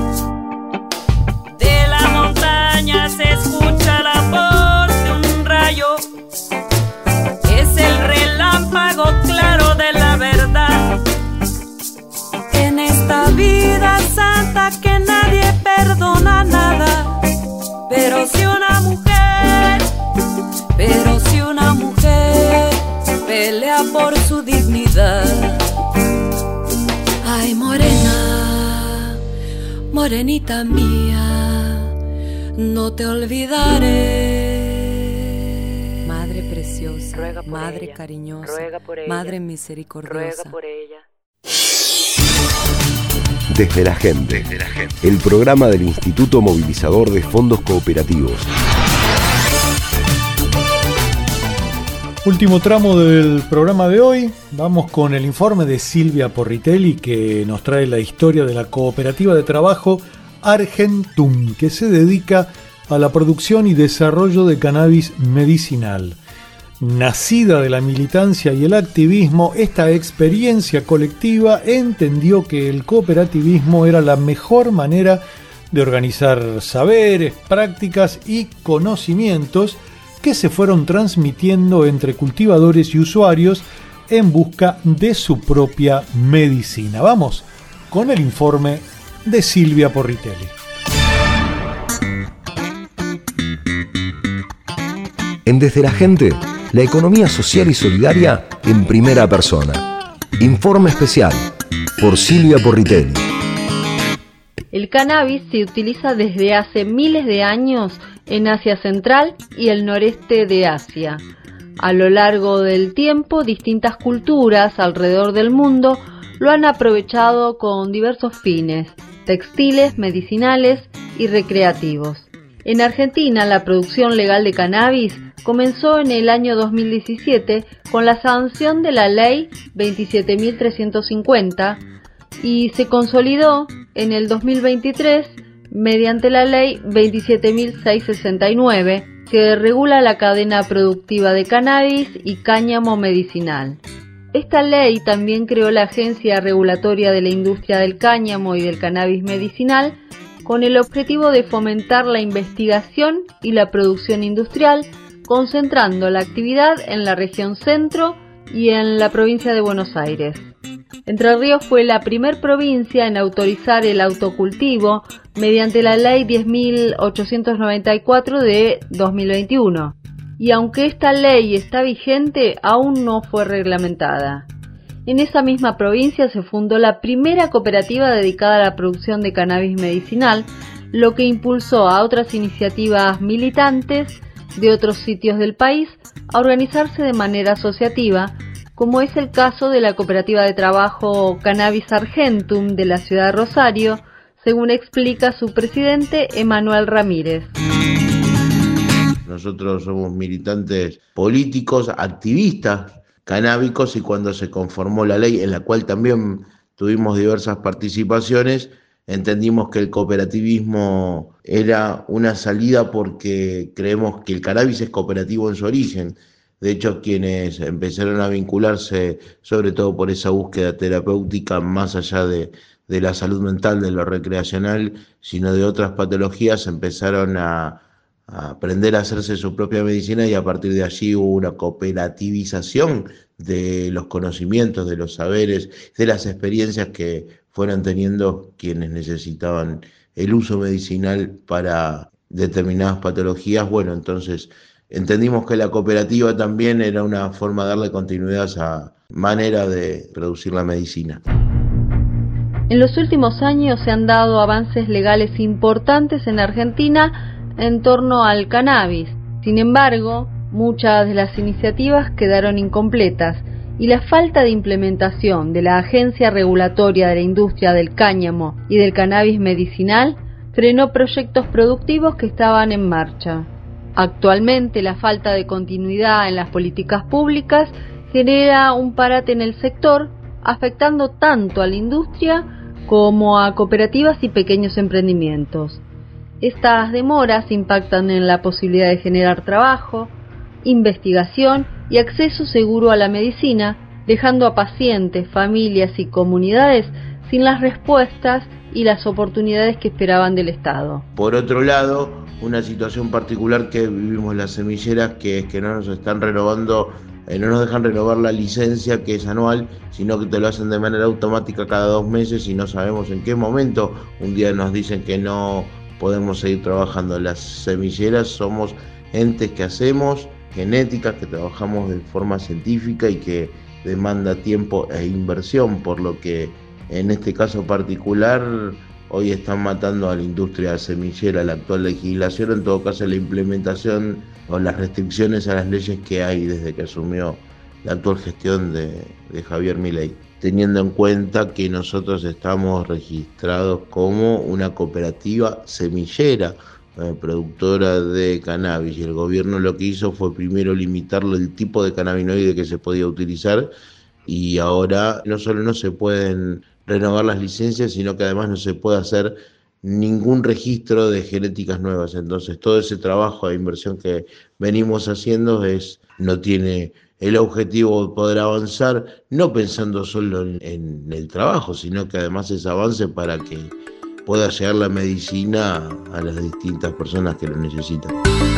De la montaña se escucha la voz de un rayo. Es el relámpago claro de la verdad. En esta vida santa que nadie perdona nada. Pero si una mujer, pero si una mujer pelea por su dignidad. Ay, morena, morenita mía, no te olvidaré. Madre preciosa, ruega por madre ella, cariñosa, ruega por ella, madre misericordiosa, ruega por ella. Desde la gente, Desde la gente, el programa del Instituto Movilizador de Fondos Cooperativos. Último tramo del programa de hoy, vamos con el informe de Silvia Porritelli, que nos trae la historia de la cooperativa de trabajo Argentum, que se dedica a la producción y desarrollo de cannabis medicinal. Nacida de la militancia y el activismo, esta experiencia colectiva entendió que el cooperativismo era la mejor manera de organizar saberes, prácticas y conocimientos que se fueron transmitiendo entre cultivadores y usuarios en busca de su propia medicina. Vamos con el informe de Silvia Porritelli. En Desde la Gente, la economía social y solidaria en primera persona. Informe especial por Silvia Porritelli. El cannabis se utiliza desde hace miles de años en Asia Central y el noreste de Asia. A lo largo del tiempo, distintas culturas alrededor del mundo lo han aprovechado con diversos fines, textiles, medicinales y recreativos. En Argentina, la producción legal de cannabis comenzó en el año dos mil diecisiete con la sanción de la Ley veintisiete mil trescientos cincuenta y se consolidó en el dos mil veintitrés mediante la Ley veintisiete mil seiscientos sesenta y nueve, que regula la cadena productiva de cannabis y cáñamo medicinal. Esta ley también creó la Agencia Regulatoria de la Industria del Cáñamo y del Cannabis Medicinal, con el objetivo de fomentar la investigación y la producción industrial, concentrando la actividad en la región centro y en la provincia de Buenos Aires. Entre Ríos fue la primer provincia en autorizar el autocultivo mediante la Ley diez mil ochocientos noventa y cuatro de dos mil veintiuno, y aunque esta ley está vigente, aún no fue reglamentada. En esa misma provincia se fundó la primera cooperativa dedicada a la producción de cannabis medicinal, lo que impulsó a otras iniciativas militantes de otros sitios del país a organizarse de manera asociativa, como es el caso de la cooperativa de trabajo Cannabis Argentum de la ciudad de Rosario, según explica su presidente Emanuel Ramírez. Nosotros somos militantes políticos, activistas canábicos, y cuando se conformó la ley, en la cual también tuvimos diversas participaciones, entendimos que el cooperativismo era una salida porque creemos que el cannabis es cooperativo en su origen. De hecho, quienes empezaron a vincularse, sobre todo por esa búsqueda terapéutica, más allá de, de la salud mental, de lo recreacional, sino de otras patologías, empezaron a, a aprender a hacerse su propia medicina, y a partir de allí hubo una cooperativización de los conocimientos, de los saberes, de las experiencias que fueron teniendo quienes necesitaban el uso medicinal para determinadas patologías. Bueno, entonces entendimos que la cooperativa también era una forma de darle continuidad a esa manera de producir la medicina. En los últimos años se han dado avances legales importantes en Argentina en torno al cannabis. Sin embargo, muchas de las iniciativas quedaron incompletas y la falta de implementación de la Agencia Regulatoria de la Industria del Cáñamo y del Cannabis Medicinal frenó proyectos productivos que estaban en marcha. Actualmente, la falta de continuidad en las políticas públicas genera un parate en el sector, afectando tanto a la industria como a cooperativas y pequeños emprendimientos. Estas demoras impactan en la posibilidad de generar trabajo, investigación y acceso seguro a la medicina, dejando a pacientes, familias y comunidades sin las respuestas y las oportunidades que esperaban del Estado. Por otro lado, una situación particular que vivimos las semilleras, que es que no nos están renovando, eh, no nos dejan renovar la licencia, que es anual, sino que te lo hacen de manera automática cada dos meses y no sabemos en qué momento. Un día nos dicen que no podemos seguir trabajando. Las semilleras somos entes que hacemos genéticas, que trabajamos de forma científica y que demanda tiempo e inversión, por lo que en este caso particular hoy están matando a la industria semillera. La actual legislación, en todo caso la implementación o las restricciones a las leyes que hay desde que asumió la actual gestión de, de Javier Milei, teniendo en cuenta que nosotros estamos registrados como una cooperativa semillera, eh, productora de cannabis, y el gobierno lo que hizo fue primero limitar el tipo de cannabinoide que se podía utilizar, y ahora no solo no se pueden renovar las licencias, sino que además no se puede hacer ningún registro de genéticas nuevas. Entonces todo ese trabajo de inversión que venimos haciendo es no tiene el objetivo de poder avanzar, no pensando solo en, en el trabajo, sino que además es avance para que pueda llegar la medicina a las distintas personas que lo necesitan.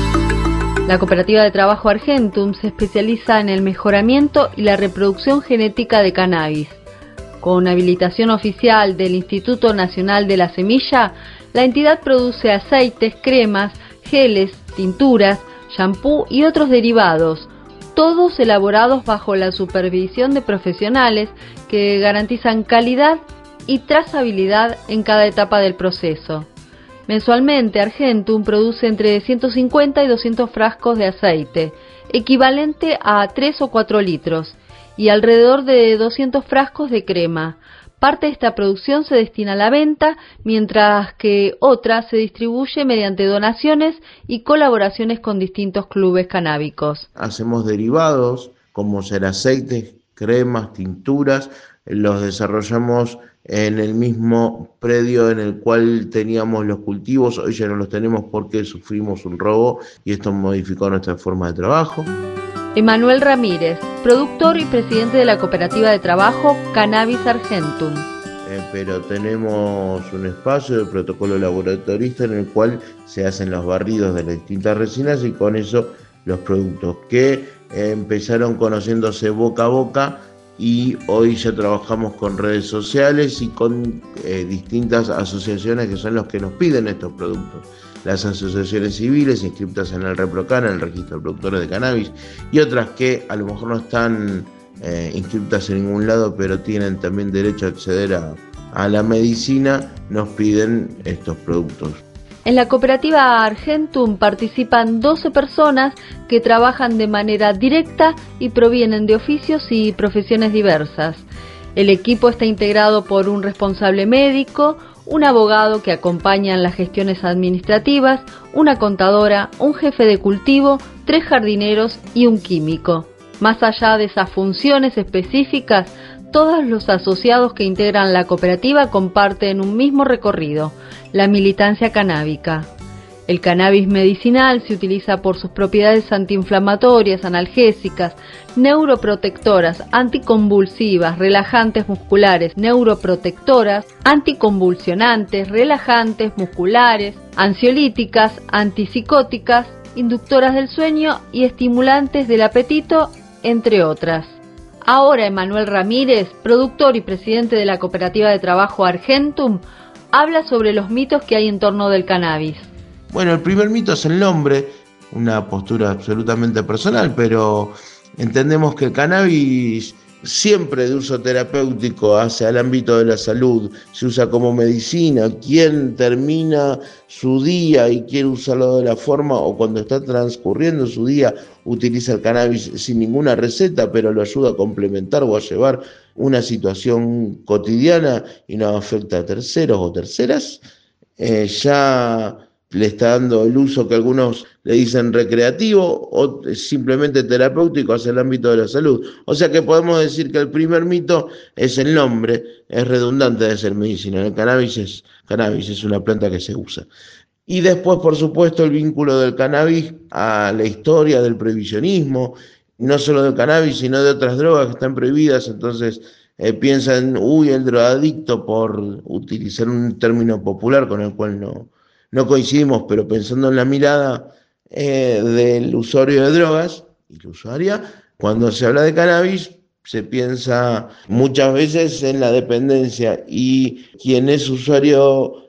La Cooperativa de Trabajo Argentum se especializa en el mejoramiento y la reproducción genética de cannabis. Con habilitación oficial del Instituto Nacional de la Semilla, la entidad produce aceites, cremas, geles, tinturas, shampoo y otros derivados, todos elaborados bajo la supervisión de profesionales que garantizan calidad y trazabilidad en cada etapa del proceso. Mensualmente, Argentum produce entre ciento cincuenta y doscientos frascos de aceite, equivalente a tres o cuatro litros, y alrededor de doscientos frascos de crema. Parte de esta producción se destina a la venta, mientras que otra se distribuye mediante donaciones y colaboraciones con distintos clubes canábicos. Hacemos derivados como ser aceites, cremas, tinturas, los desarrollamos en el mismo predio en el cual teníamos los cultivos. Hoy ya no los tenemos porque sufrimos un robo y esto modificó nuestra forma de trabajo. Emanuel Ramírez, productor y presidente de la Cooperativa de Trabajo Cannabis Argentum. Eh, pero tenemos un espacio de protocolo laboratorista en el cual se hacen los barridos de las distintas resinas, y con eso los productos que eh, empezaron conociéndose boca a boca, y hoy ya trabajamos con redes sociales y con eh, distintas asociaciones que son los que nos piden estos productos. Las asociaciones civiles inscritas en el REPROCAN, en el Registro de Productores de Cannabis, y otras que a lo mejor no están eh, inscritas en ningún lado, pero tienen también derecho a acceder a, a la medicina, nos piden estos productos. En la Cooperativa Argentum participan doce personas que trabajan de manera directa y provienen de oficios y profesiones diversas. El equipo está integrado por un responsable médico, un abogado que acompaña en las gestiones administrativas, una contadora, un jefe de cultivo, tres jardineros y un químico. Más allá de esas funciones específicas, todos los asociados que integran la cooperativa comparten un mismo recorrido: la militancia canábica. El cannabis medicinal se utiliza por sus propiedades antiinflamatorias, analgésicas, neuroprotectoras, anticonvulsivas, relajantes musculares, neuroprotectoras, anticonvulsionantes, relajantes musculares, ansiolíticas, antipsicóticas, inductoras del sueño y estimulantes del apetito, entre otras. Ahora Emanuel Ramírez, productor y presidente de la Cooperativa de Trabajo Argentum, habla sobre los mitos que hay en torno del cannabis. Bueno, el primer mito es el nombre, una postura absolutamente personal, pero entendemos que el cannabis, siempre de uso terapéutico hacia el ámbito de la salud, se usa como medicina. Quien termina su día y quiere usarlo de la forma, o cuando está transcurriendo su día, utiliza el cannabis sin ninguna receta, pero lo ayuda a complementar o a llevar una situación cotidiana y no afecta a terceros o terceras, eh, ya le está dando el uso que algunos le dicen recreativo o simplemente terapéutico hacia el ámbito de la salud. O sea que podemos decir que el primer mito es el nombre, es redundante de ser medicina. El cannabis es cannabis, es una planta que se usa. Y después, por supuesto, el vínculo del cannabis a la historia del prohibicionismo, no solo del cannabis, sino de otras drogas que están prohibidas. Entonces eh, piensan, uy, el drogadicto, por utilizar un término popular con el cual no... No coincidimos, pero pensando en la mirada eh, del usuario de drogas y la usuaria, cuando se habla de cannabis se piensa muchas veces en la dependencia, y quien es usuario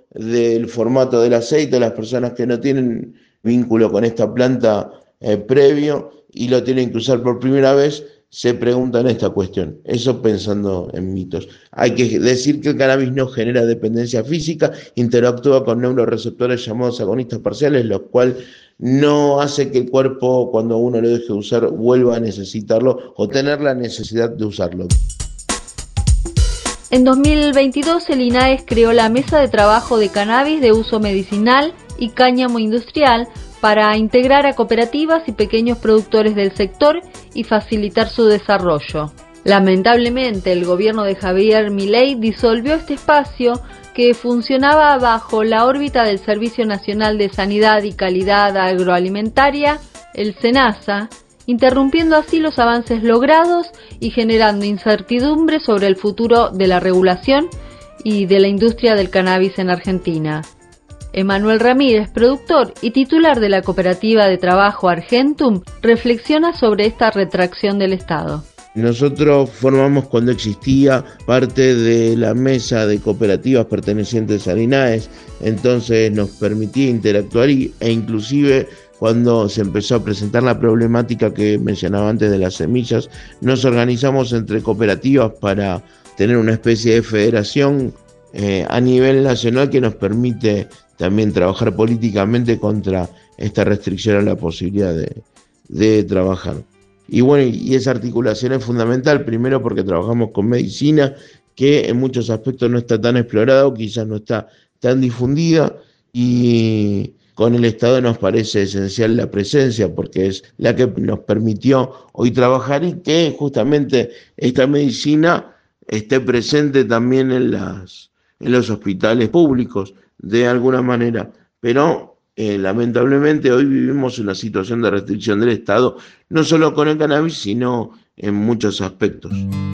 del formato del aceite, las personas que no tienen vínculo con esta planta eh, previo y lo tienen que usar por primera vez, se preguntan esta cuestión. Eso pensando en mitos. Hay que decir que el cannabis no genera dependencia física, interactúa con neuroreceptores llamados agonistas parciales, lo cual no hace que el cuerpo, cuando uno lo deje de usar, vuelva a necesitarlo o tener la necesidad de usarlo. En dos mil veintidós, el INAES creó la Mesa de Trabajo de Cannabis de Uso Medicinal y Cáñamo Industrial para integrar a cooperativas y pequeños productores del sector y facilitar su desarrollo. Lamentablemente, el gobierno de Javier Milei disolvió este espacio que funcionaba bajo la órbita del Servicio Nacional de Sanidad y Calidad Agroalimentaria, el SENASA, interrumpiendo así los avances logrados y generando incertidumbre sobre el futuro de la regulación y de la industria del cannabis en Argentina. Emanuel Ramírez, productor y titular de la cooperativa de trabajo Argentum, reflexiona sobre esta retracción del Estado. Nosotros formamos, cuando existía, parte de la mesa de cooperativas pertenecientes al INAES, entonces nos permitía interactuar y, e inclusive cuando se empezó a presentar la problemática que mencionaba antes de las semillas, nos organizamos entre cooperativas para tener una especie de federación eh, a nivel nacional que nos permite también trabajar políticamente contra esta restricción a la posibilidad de, de trabajar. Y bueno, y esa articulación es fundamental, primero porque trabajamos con medicina, que en muchos aspectos no está tan explorada, quizás no está tan difundida, y con el Estado nos parece esencial la presencia, porque es la que nos permitió hoy trabajar y que justamente esta medicina esté presente también en, las, en los hospitales públicos, de alguna manera, pero eh, lamentablemente hoy vivimos una situación de restricción del Estado, no solo con el cannabis, sino en muchos aspectos.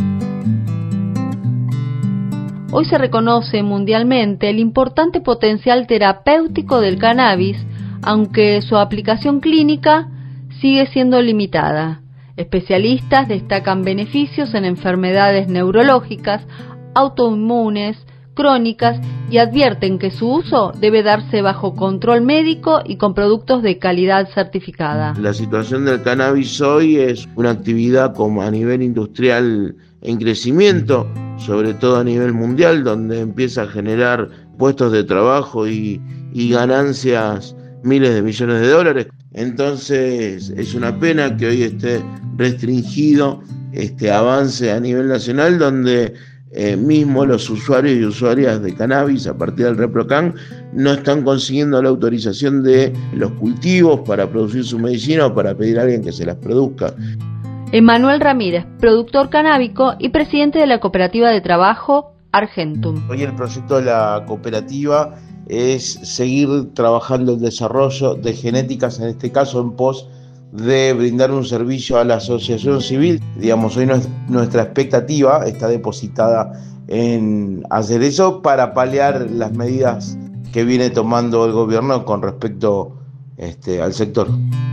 Hoy se reconoce mundialmente el importante potencial terapéutico del cannabis, aunque su aplicación clínica sigue siendo limitada. Especialistas destacan beneficios en enfermedades neurológicas, autoinmunes, crónicas y advierten que su uso debe darse bajo control médico y con productos de calidad certificada. La situación del cannabis hoy es una actividad como a nivel industrial en crecimiento, sobre todo a nivel mundial, donde empieza a generar puestos de trabajo y, y ganancias miles de millones de dólares. Entonces es una pena que hoy esté restringido este avance a nivel nacional, donde Eh, mismo los usuarios y usuarias de cannabis a partir del ReproCan no están consiguiendo la autorización de los cultivos para producir su medicina o para pedir a alguien que se las produzca. Emanuel Ramírez, productor canábico y presidente de la cooperativa de trabajo Argentum. Hoy el proyecto de la cooperativa es seguir trabajando el desarrollo de genéticas, en este caso en pos de brindar un servicio a la asociación civil. Digamos, hoy nuestra expectativa está depositada en hacer eso para paliar las medidas que viene tomando el gobierno con respecto este, al sector.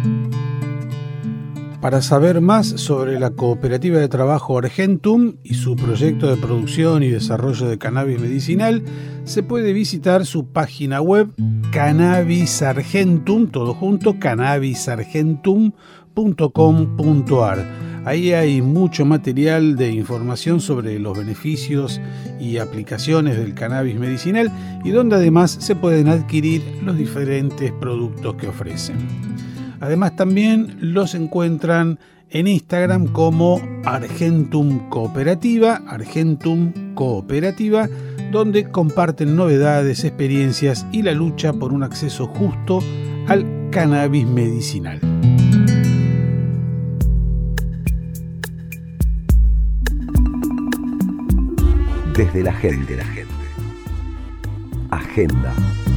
Para saber más sobre la cooperativa de trabajo Argentum y su proyecto de producción y desarrollo de cannabis medicinal, se puede visitar su página web Cannabis Argentum, todo junto, cannabis argentum punto com punto a r. Ahí hay mucho material de información sobre los beneficios y aplicaciones del cannabis medicinal y donde además se pueden adquirir los diferentes productos que ofrecen. Además también los encuentran en Instagram como Argentum Cooperativa, Argentum Cooperativa, donde comparten novedades, experiencias y la lucha por un acceso justo al cannabis medicinal. Desde la gente, la gente. Agenda.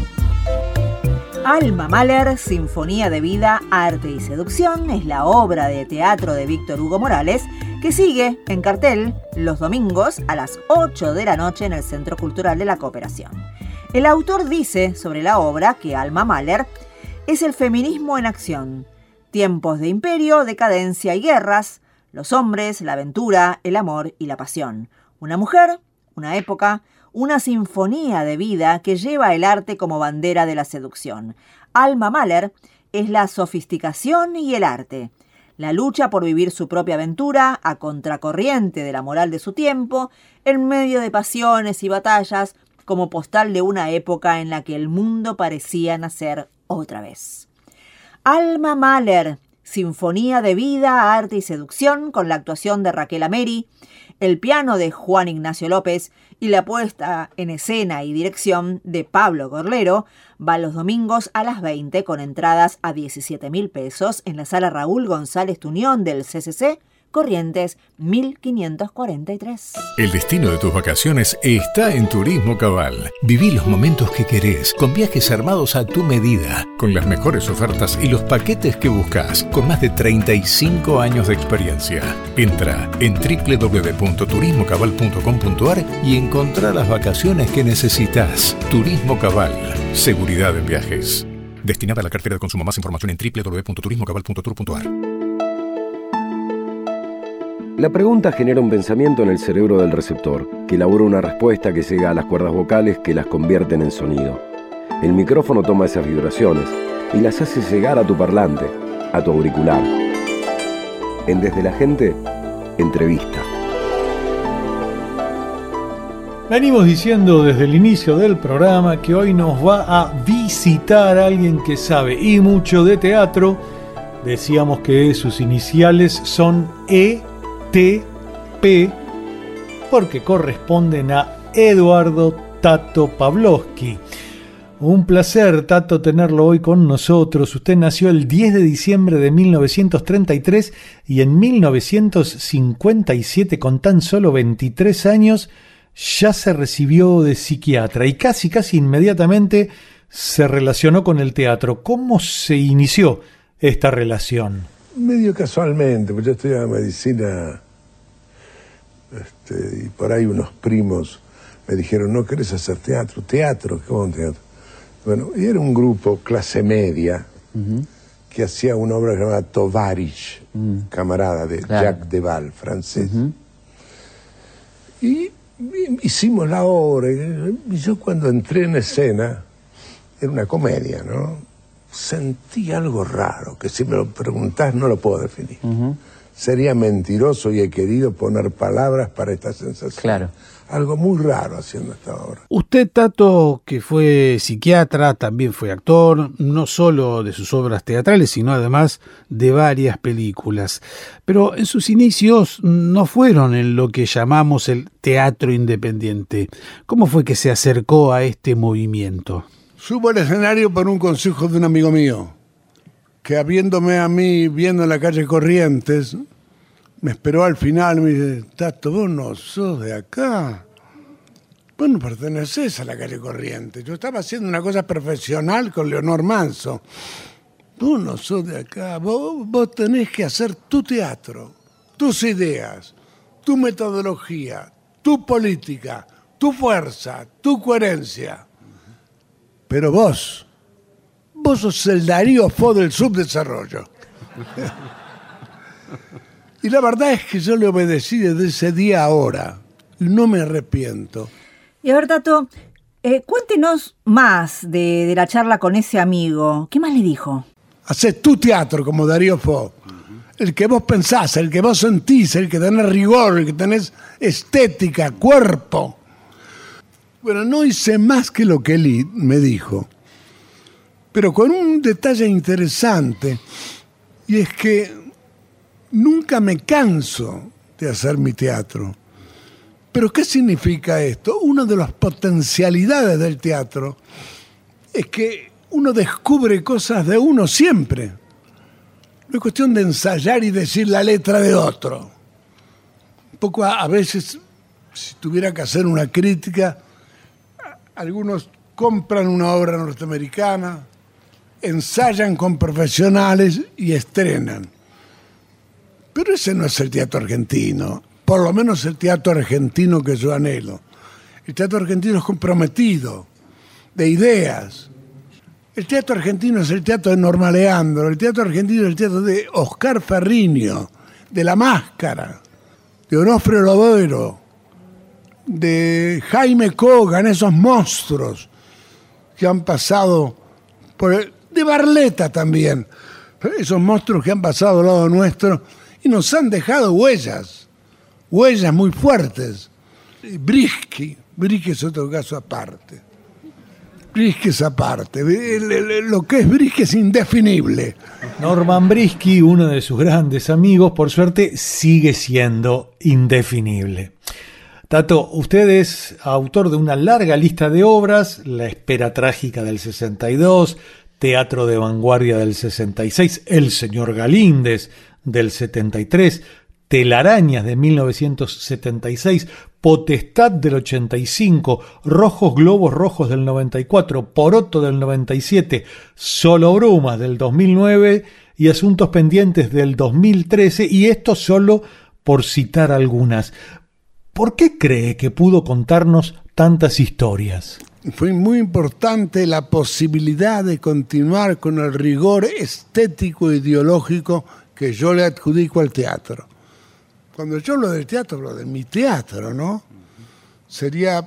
Alma Mahler, Sinfonía de Vida, Arte y Seducción, es la obra de teatro de Víctor Hugo Morales que sigue en cartel los domingos a las ocho de la noche en el Centro Cultural de la Cooperación. El autor dice sobre la obra que Alma Mahler es el feminismo en acción, tiempos de imperio, decadencia y guerras, los hombres, la aventura, el amor y la pasión, una mujer, una época, una sinfonía de vida que lleva el arte como bandera de la seducción. Alma Mahler es la sofisticación y el arte, la lucha por vivir su propia aventura a contracorriente de la moral de su tiempo, en medio de pasiones y batallas, como postal de una época en la que el mundo parecía nacer otra vez. Alma Mahler, sinfonía de vida, arte y seducción, con la actuación de Raquel Ameri, el piano de Juan Ignacio López y la puesta en escena y dirección de Pablo Gorlero, va los domingos a las veinte con entradas a diecisiete mil pesos en la sala Raúl González Tuñón del C C C, Corrientes mil quinientos cuarenta y tres. El destino de tus vacaciones está en Turismo Cabal. Viví los momentos que querés, con viajes armados a tu medida, con las mejores ofertas y los paquetes que buscas, con más de treinta y cinco años de experiencia. Entra en doble u doble u doble u punto turismo cabal punto com punto a r y encontrá las vacaciones que necesitas. Turismo Cabal, seguridad en viajes. Destinada a la cartera de consumo. Más información en doble u doble u doble u punto turismo cabal punto tour punto a r. La pregunta genera un pensamiento en el cerebro del receptor, que elabora una respuesta que llega a las cuerdas vocales que las convierten en sonido. El micrófono toma esas vibraciones y las hace llegar a tu parlante, a tu auricular. En Desde la Gente, entrevista. Venimos diciendo desde el inicio del programa que hoy nos va a visitar alguien que sabe y mucho de teatro. Decíamos que sus iniciales son E T P porque corresponden a Eduardo Tato Pavlovsky. Un placer, Tato, tenerlo hoy con nosotros. Usted nació el diez de diciembre de mil novecientos treinta y tres y en mil novecientos cincuenta y siete, con tan solo veintitrés años, ya se recibió de psiquiatra y casi casi inmediatamente se relacionó con el teatro. ¿Cómo se inició esta relación? Medio casualmente, porque yo estudiaba medicina este, y por ahí unos primos me dijeron, ¿no querés hacer teatro? ¿Teatro? ¿Cómo teatro? Bueno, y era un grupo clase media uh-huh. que hacía una obra llamada Tovarish, uh-huh. camarada de claro. Jacques Deval, francés. Uh-huh. Y, y hicimos la obra, y yo cuando entré en escena, era una comedia, ¿no? Sentí algo raro, que si me lo preguntás no lo puedo definir. Uh-huh. Sería mentiroso y he querido poner palabras para esta sensación. Claro. Algo muy raro haciendo esta obra. Usted, Tato, que fue psiquiatra, también fue actor, no solo de sus obras teatrales, sino además de varias películas. Pero en sus inicios no fueron en lo que llamamos el teatro independiente. ¿Cómo fue que se acercó a este movimiento? Subo al escenario por un consejo de un amigo mío, que habiéndome a mí viendo en la calle Corrientes, me esperó al final y me dice, Tato, vos no sos de acá, vos no pertenecés a la calle Corrientes. Yo estaba haciendo una cosa profesional con Leonor Manso. Vos no sos de acá, vos, vos tenés que hacer tu teatro, tus ideas, tu metodología, tu política, tu fuerza, tu coherencia. Pero vos, vos sos el Darío Fo del subdesarrollo. Y la verdad es que yo le obedecí desde ese día a ahora. Y no me arrepiento. Y a ver, Tato, eh, cuéntenos más de, de la charla con ese amigo. ¿Qué más le dijo? Hacés tu teatro como Darío Fo. El que vos pensás, el que vos sentís, el que tenés rigor, el que tenés estética, cuerpo. Bueno, no hice más que lo que él me dijo, pero con un detalle interesante, y es que nunca me canso de hacer mi teatro. ¿Pero qué significa esto? Una de las potencialidades del teatro es que uno descubre cosas de uno siempre. No es cuestión de ensayar y decir la letra de otro. Un poco a, a veces, si tuviera que hacer una crítica, algunos compran una obra norteamericana, ensayan con profesionales y estrenan. Pero ese no es el teatro argentino, por lo menos el teatro argentino que yo anhelo. El teatro argentino es comprometido, de ideas. El teatro argentino es el teatro de Norma Leandro, el teatro argentino es el teatro de Oscar Ferriño, de La Máscara, de Onofre Lodero. de Jaime Kogan, esos monstruos que han pasado por el, de Barletta también, esos monstruos que han pasado al lado nuestro y nos han dejado huellas, huellas muy fuertes. Brisky, Brisky es otro caso aparte. Brisky es aparte. El, el, lo que es Brisky es indefinible. Norman Brisky, uno de sus grandes amigos, por suerte, sigue siendo indefinible. Tato, usted es autor de una larga lista de obras: La espera trágica del sesenta y dos, Teatro de vanguardia del sesenta y seis, El señor Galíndez del setenta y tres, Telarañas de mil novecientos setenta y seis, Potestad del ochenta y cinco, Rojos globos rojos del noventa y cuatro, Poroto del noventa y siete, Solo brumas del dos mil nueve y Asuntos pendientes del dos mil trece, y esto solo por citar algunas. ¿Por qué cree que pudo contarnos tantas historias? Fue muy importante la posibilidad de continuar con el rigor estético e ideológico que yo le adjudico al teatro. Cuando yo hablo del teatro, hablo de mi teatro, ¿no? Sería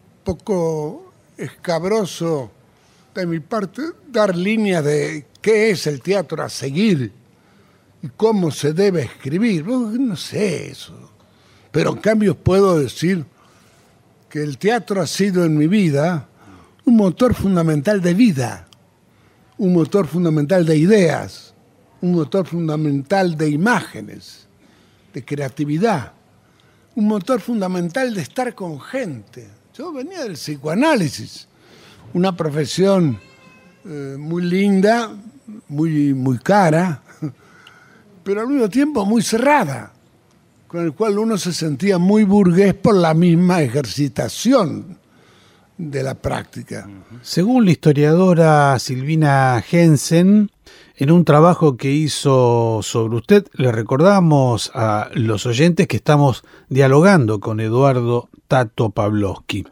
poco escabroso de mi parte dar líneas de qué es el teatro a seguir y cómo se debe escribir. No sé eso. Pero en cambio puedo decir que el teatro ha sido en mi vida un motor fundamental de vida, un motor fundamental de ideas, un motor fundamental de imágenes, de creatividad, un motor fundamental de estar con gente. Yo venía del psicoanálisis, una profesión eh, muy linda, muy, muy cara, pero al mismo tiempo muy cerrada, con el cual uno se sentía muy burgués por la misma ejercitación de la práctica. Según la historiadora Silvina Jensen, en un trabajo que hizo sobre usted, le recordamos a los oyentes que estamos dialogando con Eduardo Tato Pavlovsky.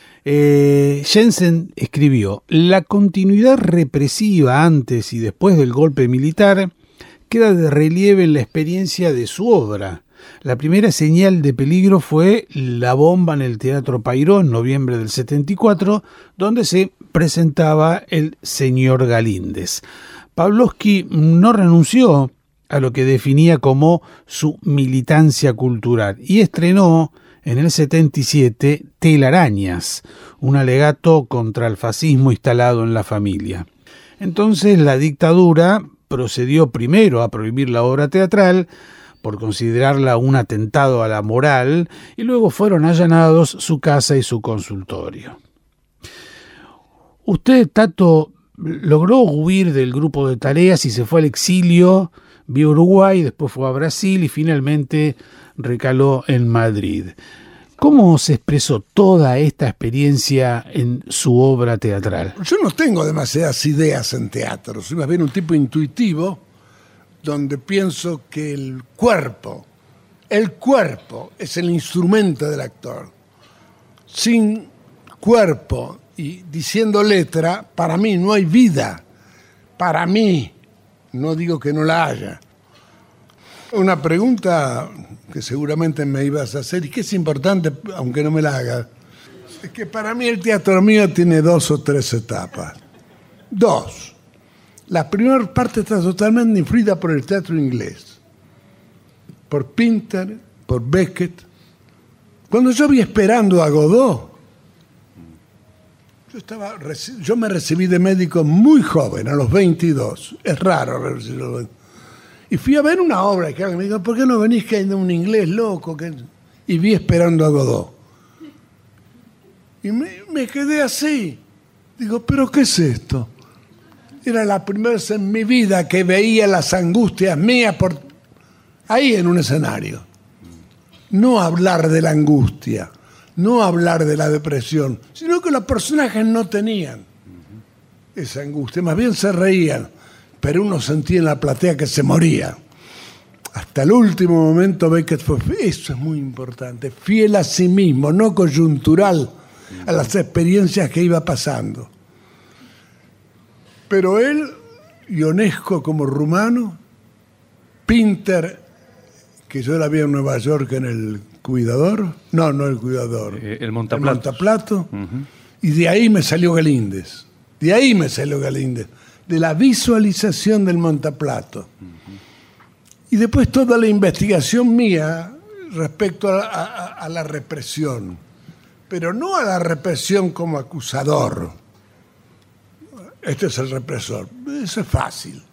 Eh, Jensen escribió: la continuidad represiva antes y después del golpe militar queda de relieve en la experiencia de su obra. La primera señal de peligro fue la bomba en el Teatro Payró en noviembre del setenta y cuatro, donde se presentaba El señor Galíndez. Pavlovsky no renunció a lo que definía como su militancia cultural y estrenó en el setenta y siete Telarañas, un alegato contra el fascismo instalado en la familia. Entonces la dictadura procedió primero a prohibir la obra teatral por considerarla un atentado a la moral, y luego fueron allanados su casa y su consultorio. Usted, Tato, logró huir del grupo de tareas y se fue al exilio, vio Uruguay, después fue a Brasil y finalmente recaló en Madrid. ¿Cómo se expresó toda esta experiencia en su obra teatral? Yo no tengo demasiadas ideas en teatro, soy más bien un tipo intuitivo, donde pienso que el cuerpo, el cuerpo es el instrumento del actor. Sin cuerpo y diciendo letra, para mí no hay vida. Para mí, no digo que no la haya. Una pregunta que seguramente me ibas a hacer y que es importante, aunque no me la hagas, es que para mí el teatro mío tiene dos o tres etapas. Dos. La primera parte está totalmente influida por el teatro inglés, por Pinter, por Beckett. Cuando yo vi Esperando a Godot, yo, estaba, yo me recibí de médico muy joven, a los veintidós. Es raro recibirlo. Y fui a ver una obra que me dijo, ¿por qué no venís que hay un inglés loco? Y vi Esperando a Godot. Y me, me quedé así. Digo, ¿pero qué es esto? Era la primera vez en mi vida que veía las angustias mías por ahí en un escenario. No hablar de la angustia, no hablar de la depresión, sino que los personajes no tenían esa angustia, más bien se reían, pero uno sentía en la platea que se moría. Hasta el último momento Beckett fue, eso es muy importante, fiel a sí mismo, no coyuntural a las experiencias que iba pasando. Pero él, Ionesco como rumano, Pinter, que yo la vi en Nueva York en el Cuidador, no, no el Cuidador. Eh, el Montaplatos. El Montaplato. Uh-huh. Y de ahí me salió Galíndez. De ahí me salió Galíndez. De la visualización del Montaplato. Uh-huh. Y después toda la investigación mía respecto a, a, a la represión. Pero no a la represión como acusador. Este es el represor. Eso es fácil.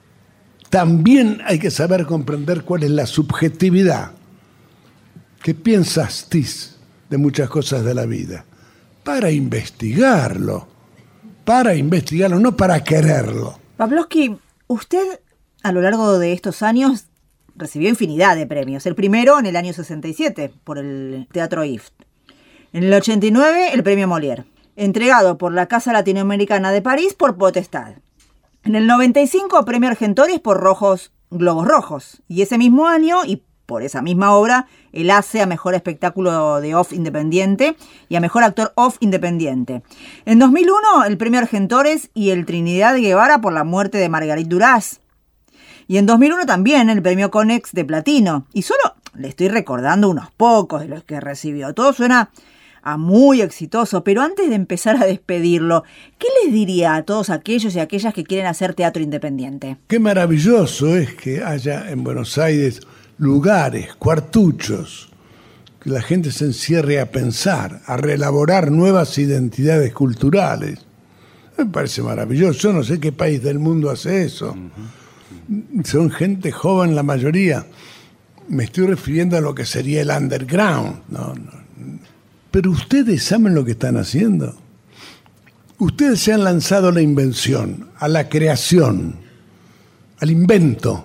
También hay que saber comprender cuál es la subjetividad. ¿Qué piensas, Tis, de muchas cosas de la vida? Para investigarlo. Para investigarlo, no para quererlo. Pavlovsky, usted a lo largo de estos años recibió infinidad de premios. El primero en el año sesenta y siete por el Teatro I F T. En el ochenta y nueve el premio Molière, entregado por la Casa Latinoamericana de París por Potestad. En el noventa y cinco premio Argentores por Rojos Globos Rojos. Y ese mismo año, y por esa misma obra, el A C E a Mejor Espectáculo de Off Independiente y a Mejor Actor Off Independiente. En dos mil uno el premio Argentores y el Trinidad Guevara por la muerte de Margarit Duras. Y en dos mil uno también el premio Conex de Platino. Y solo le estoy recordando unos pocos de los que recibió. Todo suena a muy exitoso, pero antes de empezar a despedirlo, ¿qué les diría a todos aquellos y aquellas que quieren hacer teatro independiente? Qué maravilloso es que haya en Buenos Aires lugares, cuartuchos, que la gente se encierre a pensar, a reelaborar nuevas identidades culturales. Me parece maravilloso. Yo no sé qué país del mundo hace eso. Uh-huh. Son gente joven la mayoría. Me estoy refiriendo a lo que sería el underground. No, no. Pero ustedes saben lo que están haciendo. Ustedes se han lanzado a la invención, a la creación, al invento.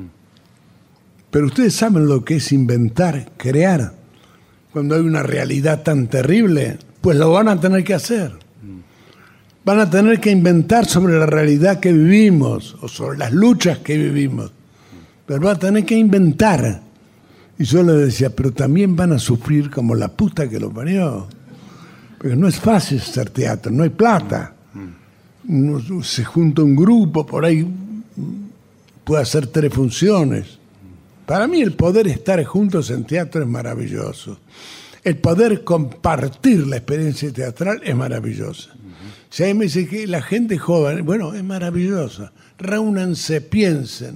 Pero ustedes saben lo que es inventar, crear. Cuando hay una realidad tan terrible, pues lo van a tener que hacer. Van a tener que inventar sobre la realidad que vivimos o sobre las luchas que vivimos. Pero van a tener que inventar. Y yo les decía, pero también van a sufrir como la puta que lo parió. Porque no es fácil hacer teatro, no hay plata. Uno, se junta un grupo, por ahí puede hacer tres funciones. Para mí el poder estar juntos en teatro es maravilloso. El poder compartir la experiencia teatral es maravillosa. Si ahí me dice que la gente joven, bueno, es maravillosa. Reúnanse, piensen,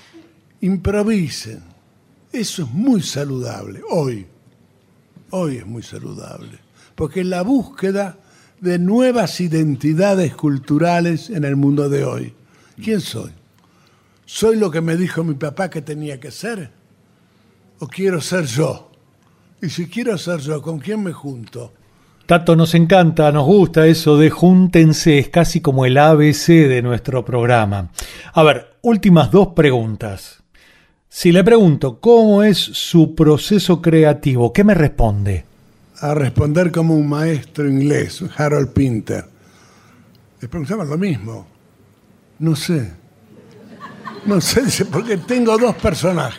improvisen. Eso es muy saludable, hoy. Hoy es muy saludable. Porque es la búsqueda de nuevas identidades culturales en el mundo de hoy. ¿Quién soy? ¿Soy lo que me dijo mi papá que tenía que ser? ¿O quiero ser yo? Y si quiero ser yo, ¿con quién me junto? Tato, nos encanta, nos gusta eso de júntense, es casi como el A B C de nuestro programa. A ver, últimas dos preguntas. Si le pregunto cómo es su proceso creativo, ¿qué me responde? A responder como un maestro inglés, Harold Pinter. Les preguntaba lo mismo. No sé. No sé, dice, porque tengo dos personajes.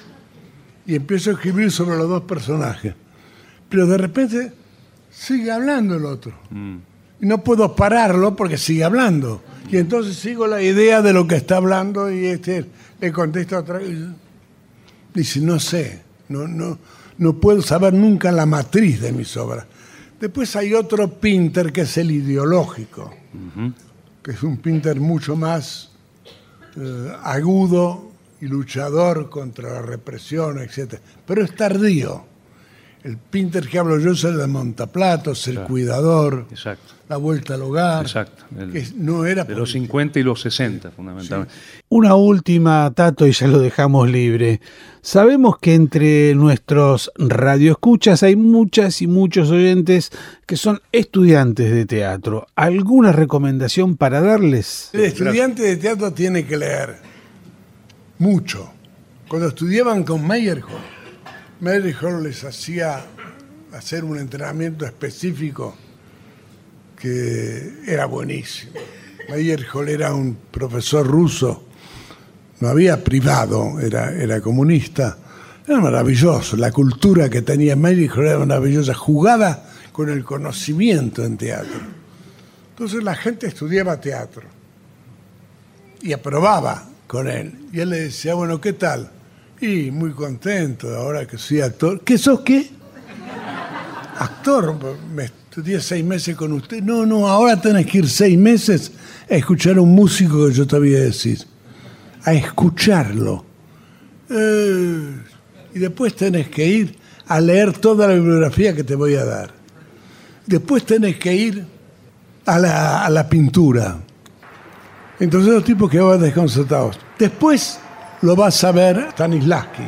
Y empiezo a escribir sobre los dos personajes. Pero de repente sigue hablando el otro. Mm. Y no puedo pararlo porque sigue hablando. Y entonces sigo la idea de lo que está hablando y este le contesto otra vez. Dice, no sé, no, no, no puedo saber nunca la matriz de mis obras. Después hay otro Pinter que es el ideológico, uh-huh. que es un Pinter mucho más eh, agudo y luchador contra la represión, etcétera. Pero es tardío. El Pinter que hablo yo es el de Montaplatos, el claro. Cuidador, Exacto. La Vuelta al Hogar. Exacto. El, que no era de los cincuenta y los sesenta, fundamentalmente. Sí. Una última, Tato, y ya lo dejamos libre. Sabemos que entre nuestros radioescuchas hay muchas y muchos oyentes que son estudiantes de teatro. ¿Alguna recomendación para darles? El estudiante de teatro tiene que leer mucho. Cuando estudiaban con Meyerhold, Meyerhold les hacía hacer un entrenamiento específico que era buenísimo. Meyerhold era un profesor ruso, no había privado, era, era comunista. Era maravilloso, la cultura que tenía Meyerhold era maravillosa, jugada con el conocimiento en teatro. Entonces la gente estudiaba teatro y aprobaba con él. Y él le decía, bueno, ¿qué tal? Y muy contento ahora que soy actor. ¿Qué sos qué? Actor, me estudié seis meses con usted. No, no, ahora tenés que ir seis meses a escuchar a un músico que yo te voy a decir. A escucharlo. Eh, y después tenés que ir a leer toda la bibliografía que te voy a dar. Después tenés que ir a la, a la pintura. Entonces los tipos que van desconcertados. Después lo vas a ver Stanislavski.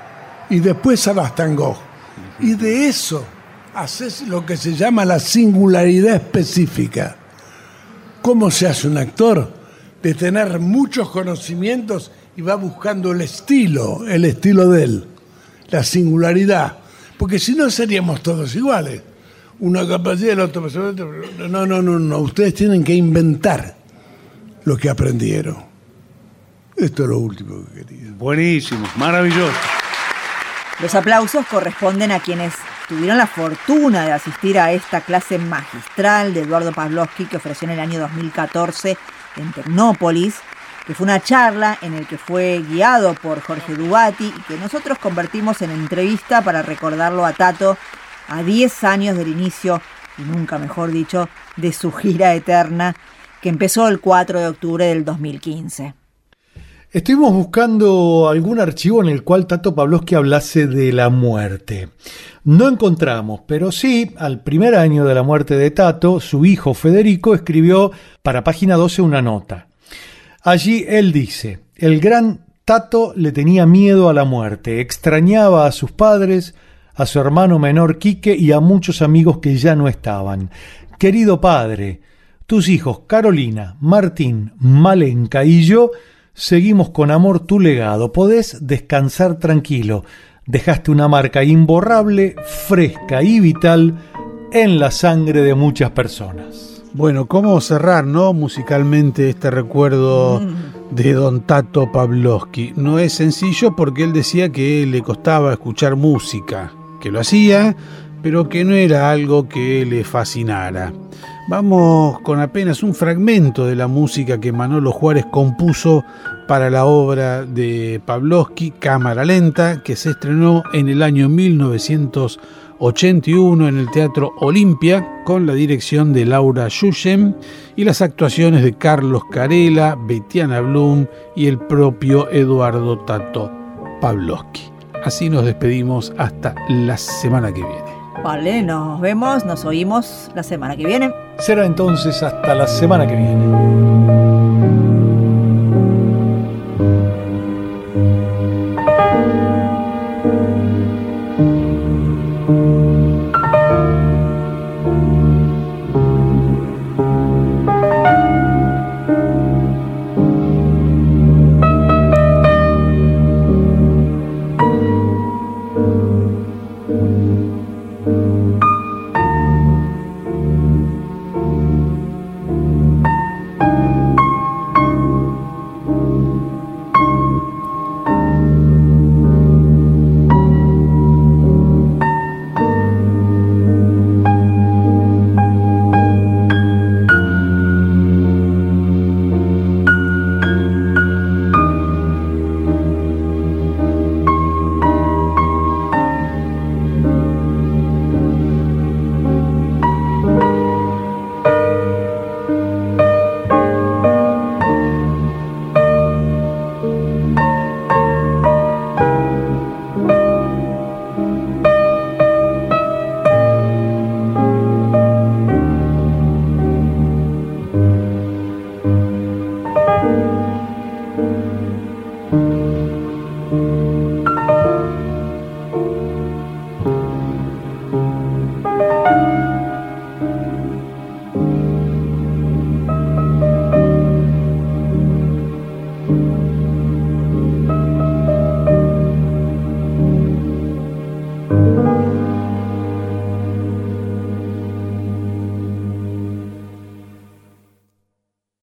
Y después a Van Gogh. Y de eso haces lo que se llama la singularidad específica. ¿Cómo se hace un actor? De tener muchos conocimientos y va buscando el estilo, el estilo de él. La singularidad. Porque si no seríamos todos iguales. Una capacidad, el otro. No, no, no, no. Ustedes tienen que inventar lo que aprendieron. Esto es lo último que quería. Buenísimo, maravilloso. Los aplausos corresponden a quienes tuvieron la fortuna de asistir a esta clase magistral de Eduardo Pavlovsky que ofreció en el año dos mil catorce en Tecnópolis, que fue una charla en el que fue guiado por Jorge Dubati y que nosotros convertimos en entrevista para recordarlo a Tato a diez años del inicio, y nunca mejor dicho, de su gira eterna, que empezó el cuatro de octubre del dos mil quince. Estuvimos buscando algún archivo en el cual Tato Pavlovsky hablase de la muerte. No encontramos, pero sí, al primer año de la muerte de Tato, su hijo Federico escribió para Página doce una nota. Allí él dice: el gran Tato le tenía miedo a la muerte, extrañaba a sus padres, a su hermano menor Quique y a muchos amigos que ya no estaban. Querido padre, tus hijos Carolina, Martín, Malenka y yo seguimos con amor tu legado. Podés descansar tranquilo. Dejaste una marca imborrable, fresca y vital en la sangre de muchas personas. Bueno, ¿cómo cerrar, no, musicalmente este recuerdo de don Tato Pavlovsky? No es sencillo porque él decía que le costaba escuchar música, que lo hacía, pero que no era algo que le fascinara. Vamos con apenas un fragmento de la música que Manolo Juárez compuso para la obra de Pavlovsky, Cámara Lenta, que se estrenó en el año mil novecientos ochenta y uno en el Teatro Olimpia, con la dirección de Laura Yushem y las actuaciones de Carlos Carela, Betiana Blum y el propio Eduardo Tato Pavlovsky. Así nos despedimos hasta la semana que viene. Vale, nos vemos, nos oímos la semana que viene. Será entonces hasta la semana que viene.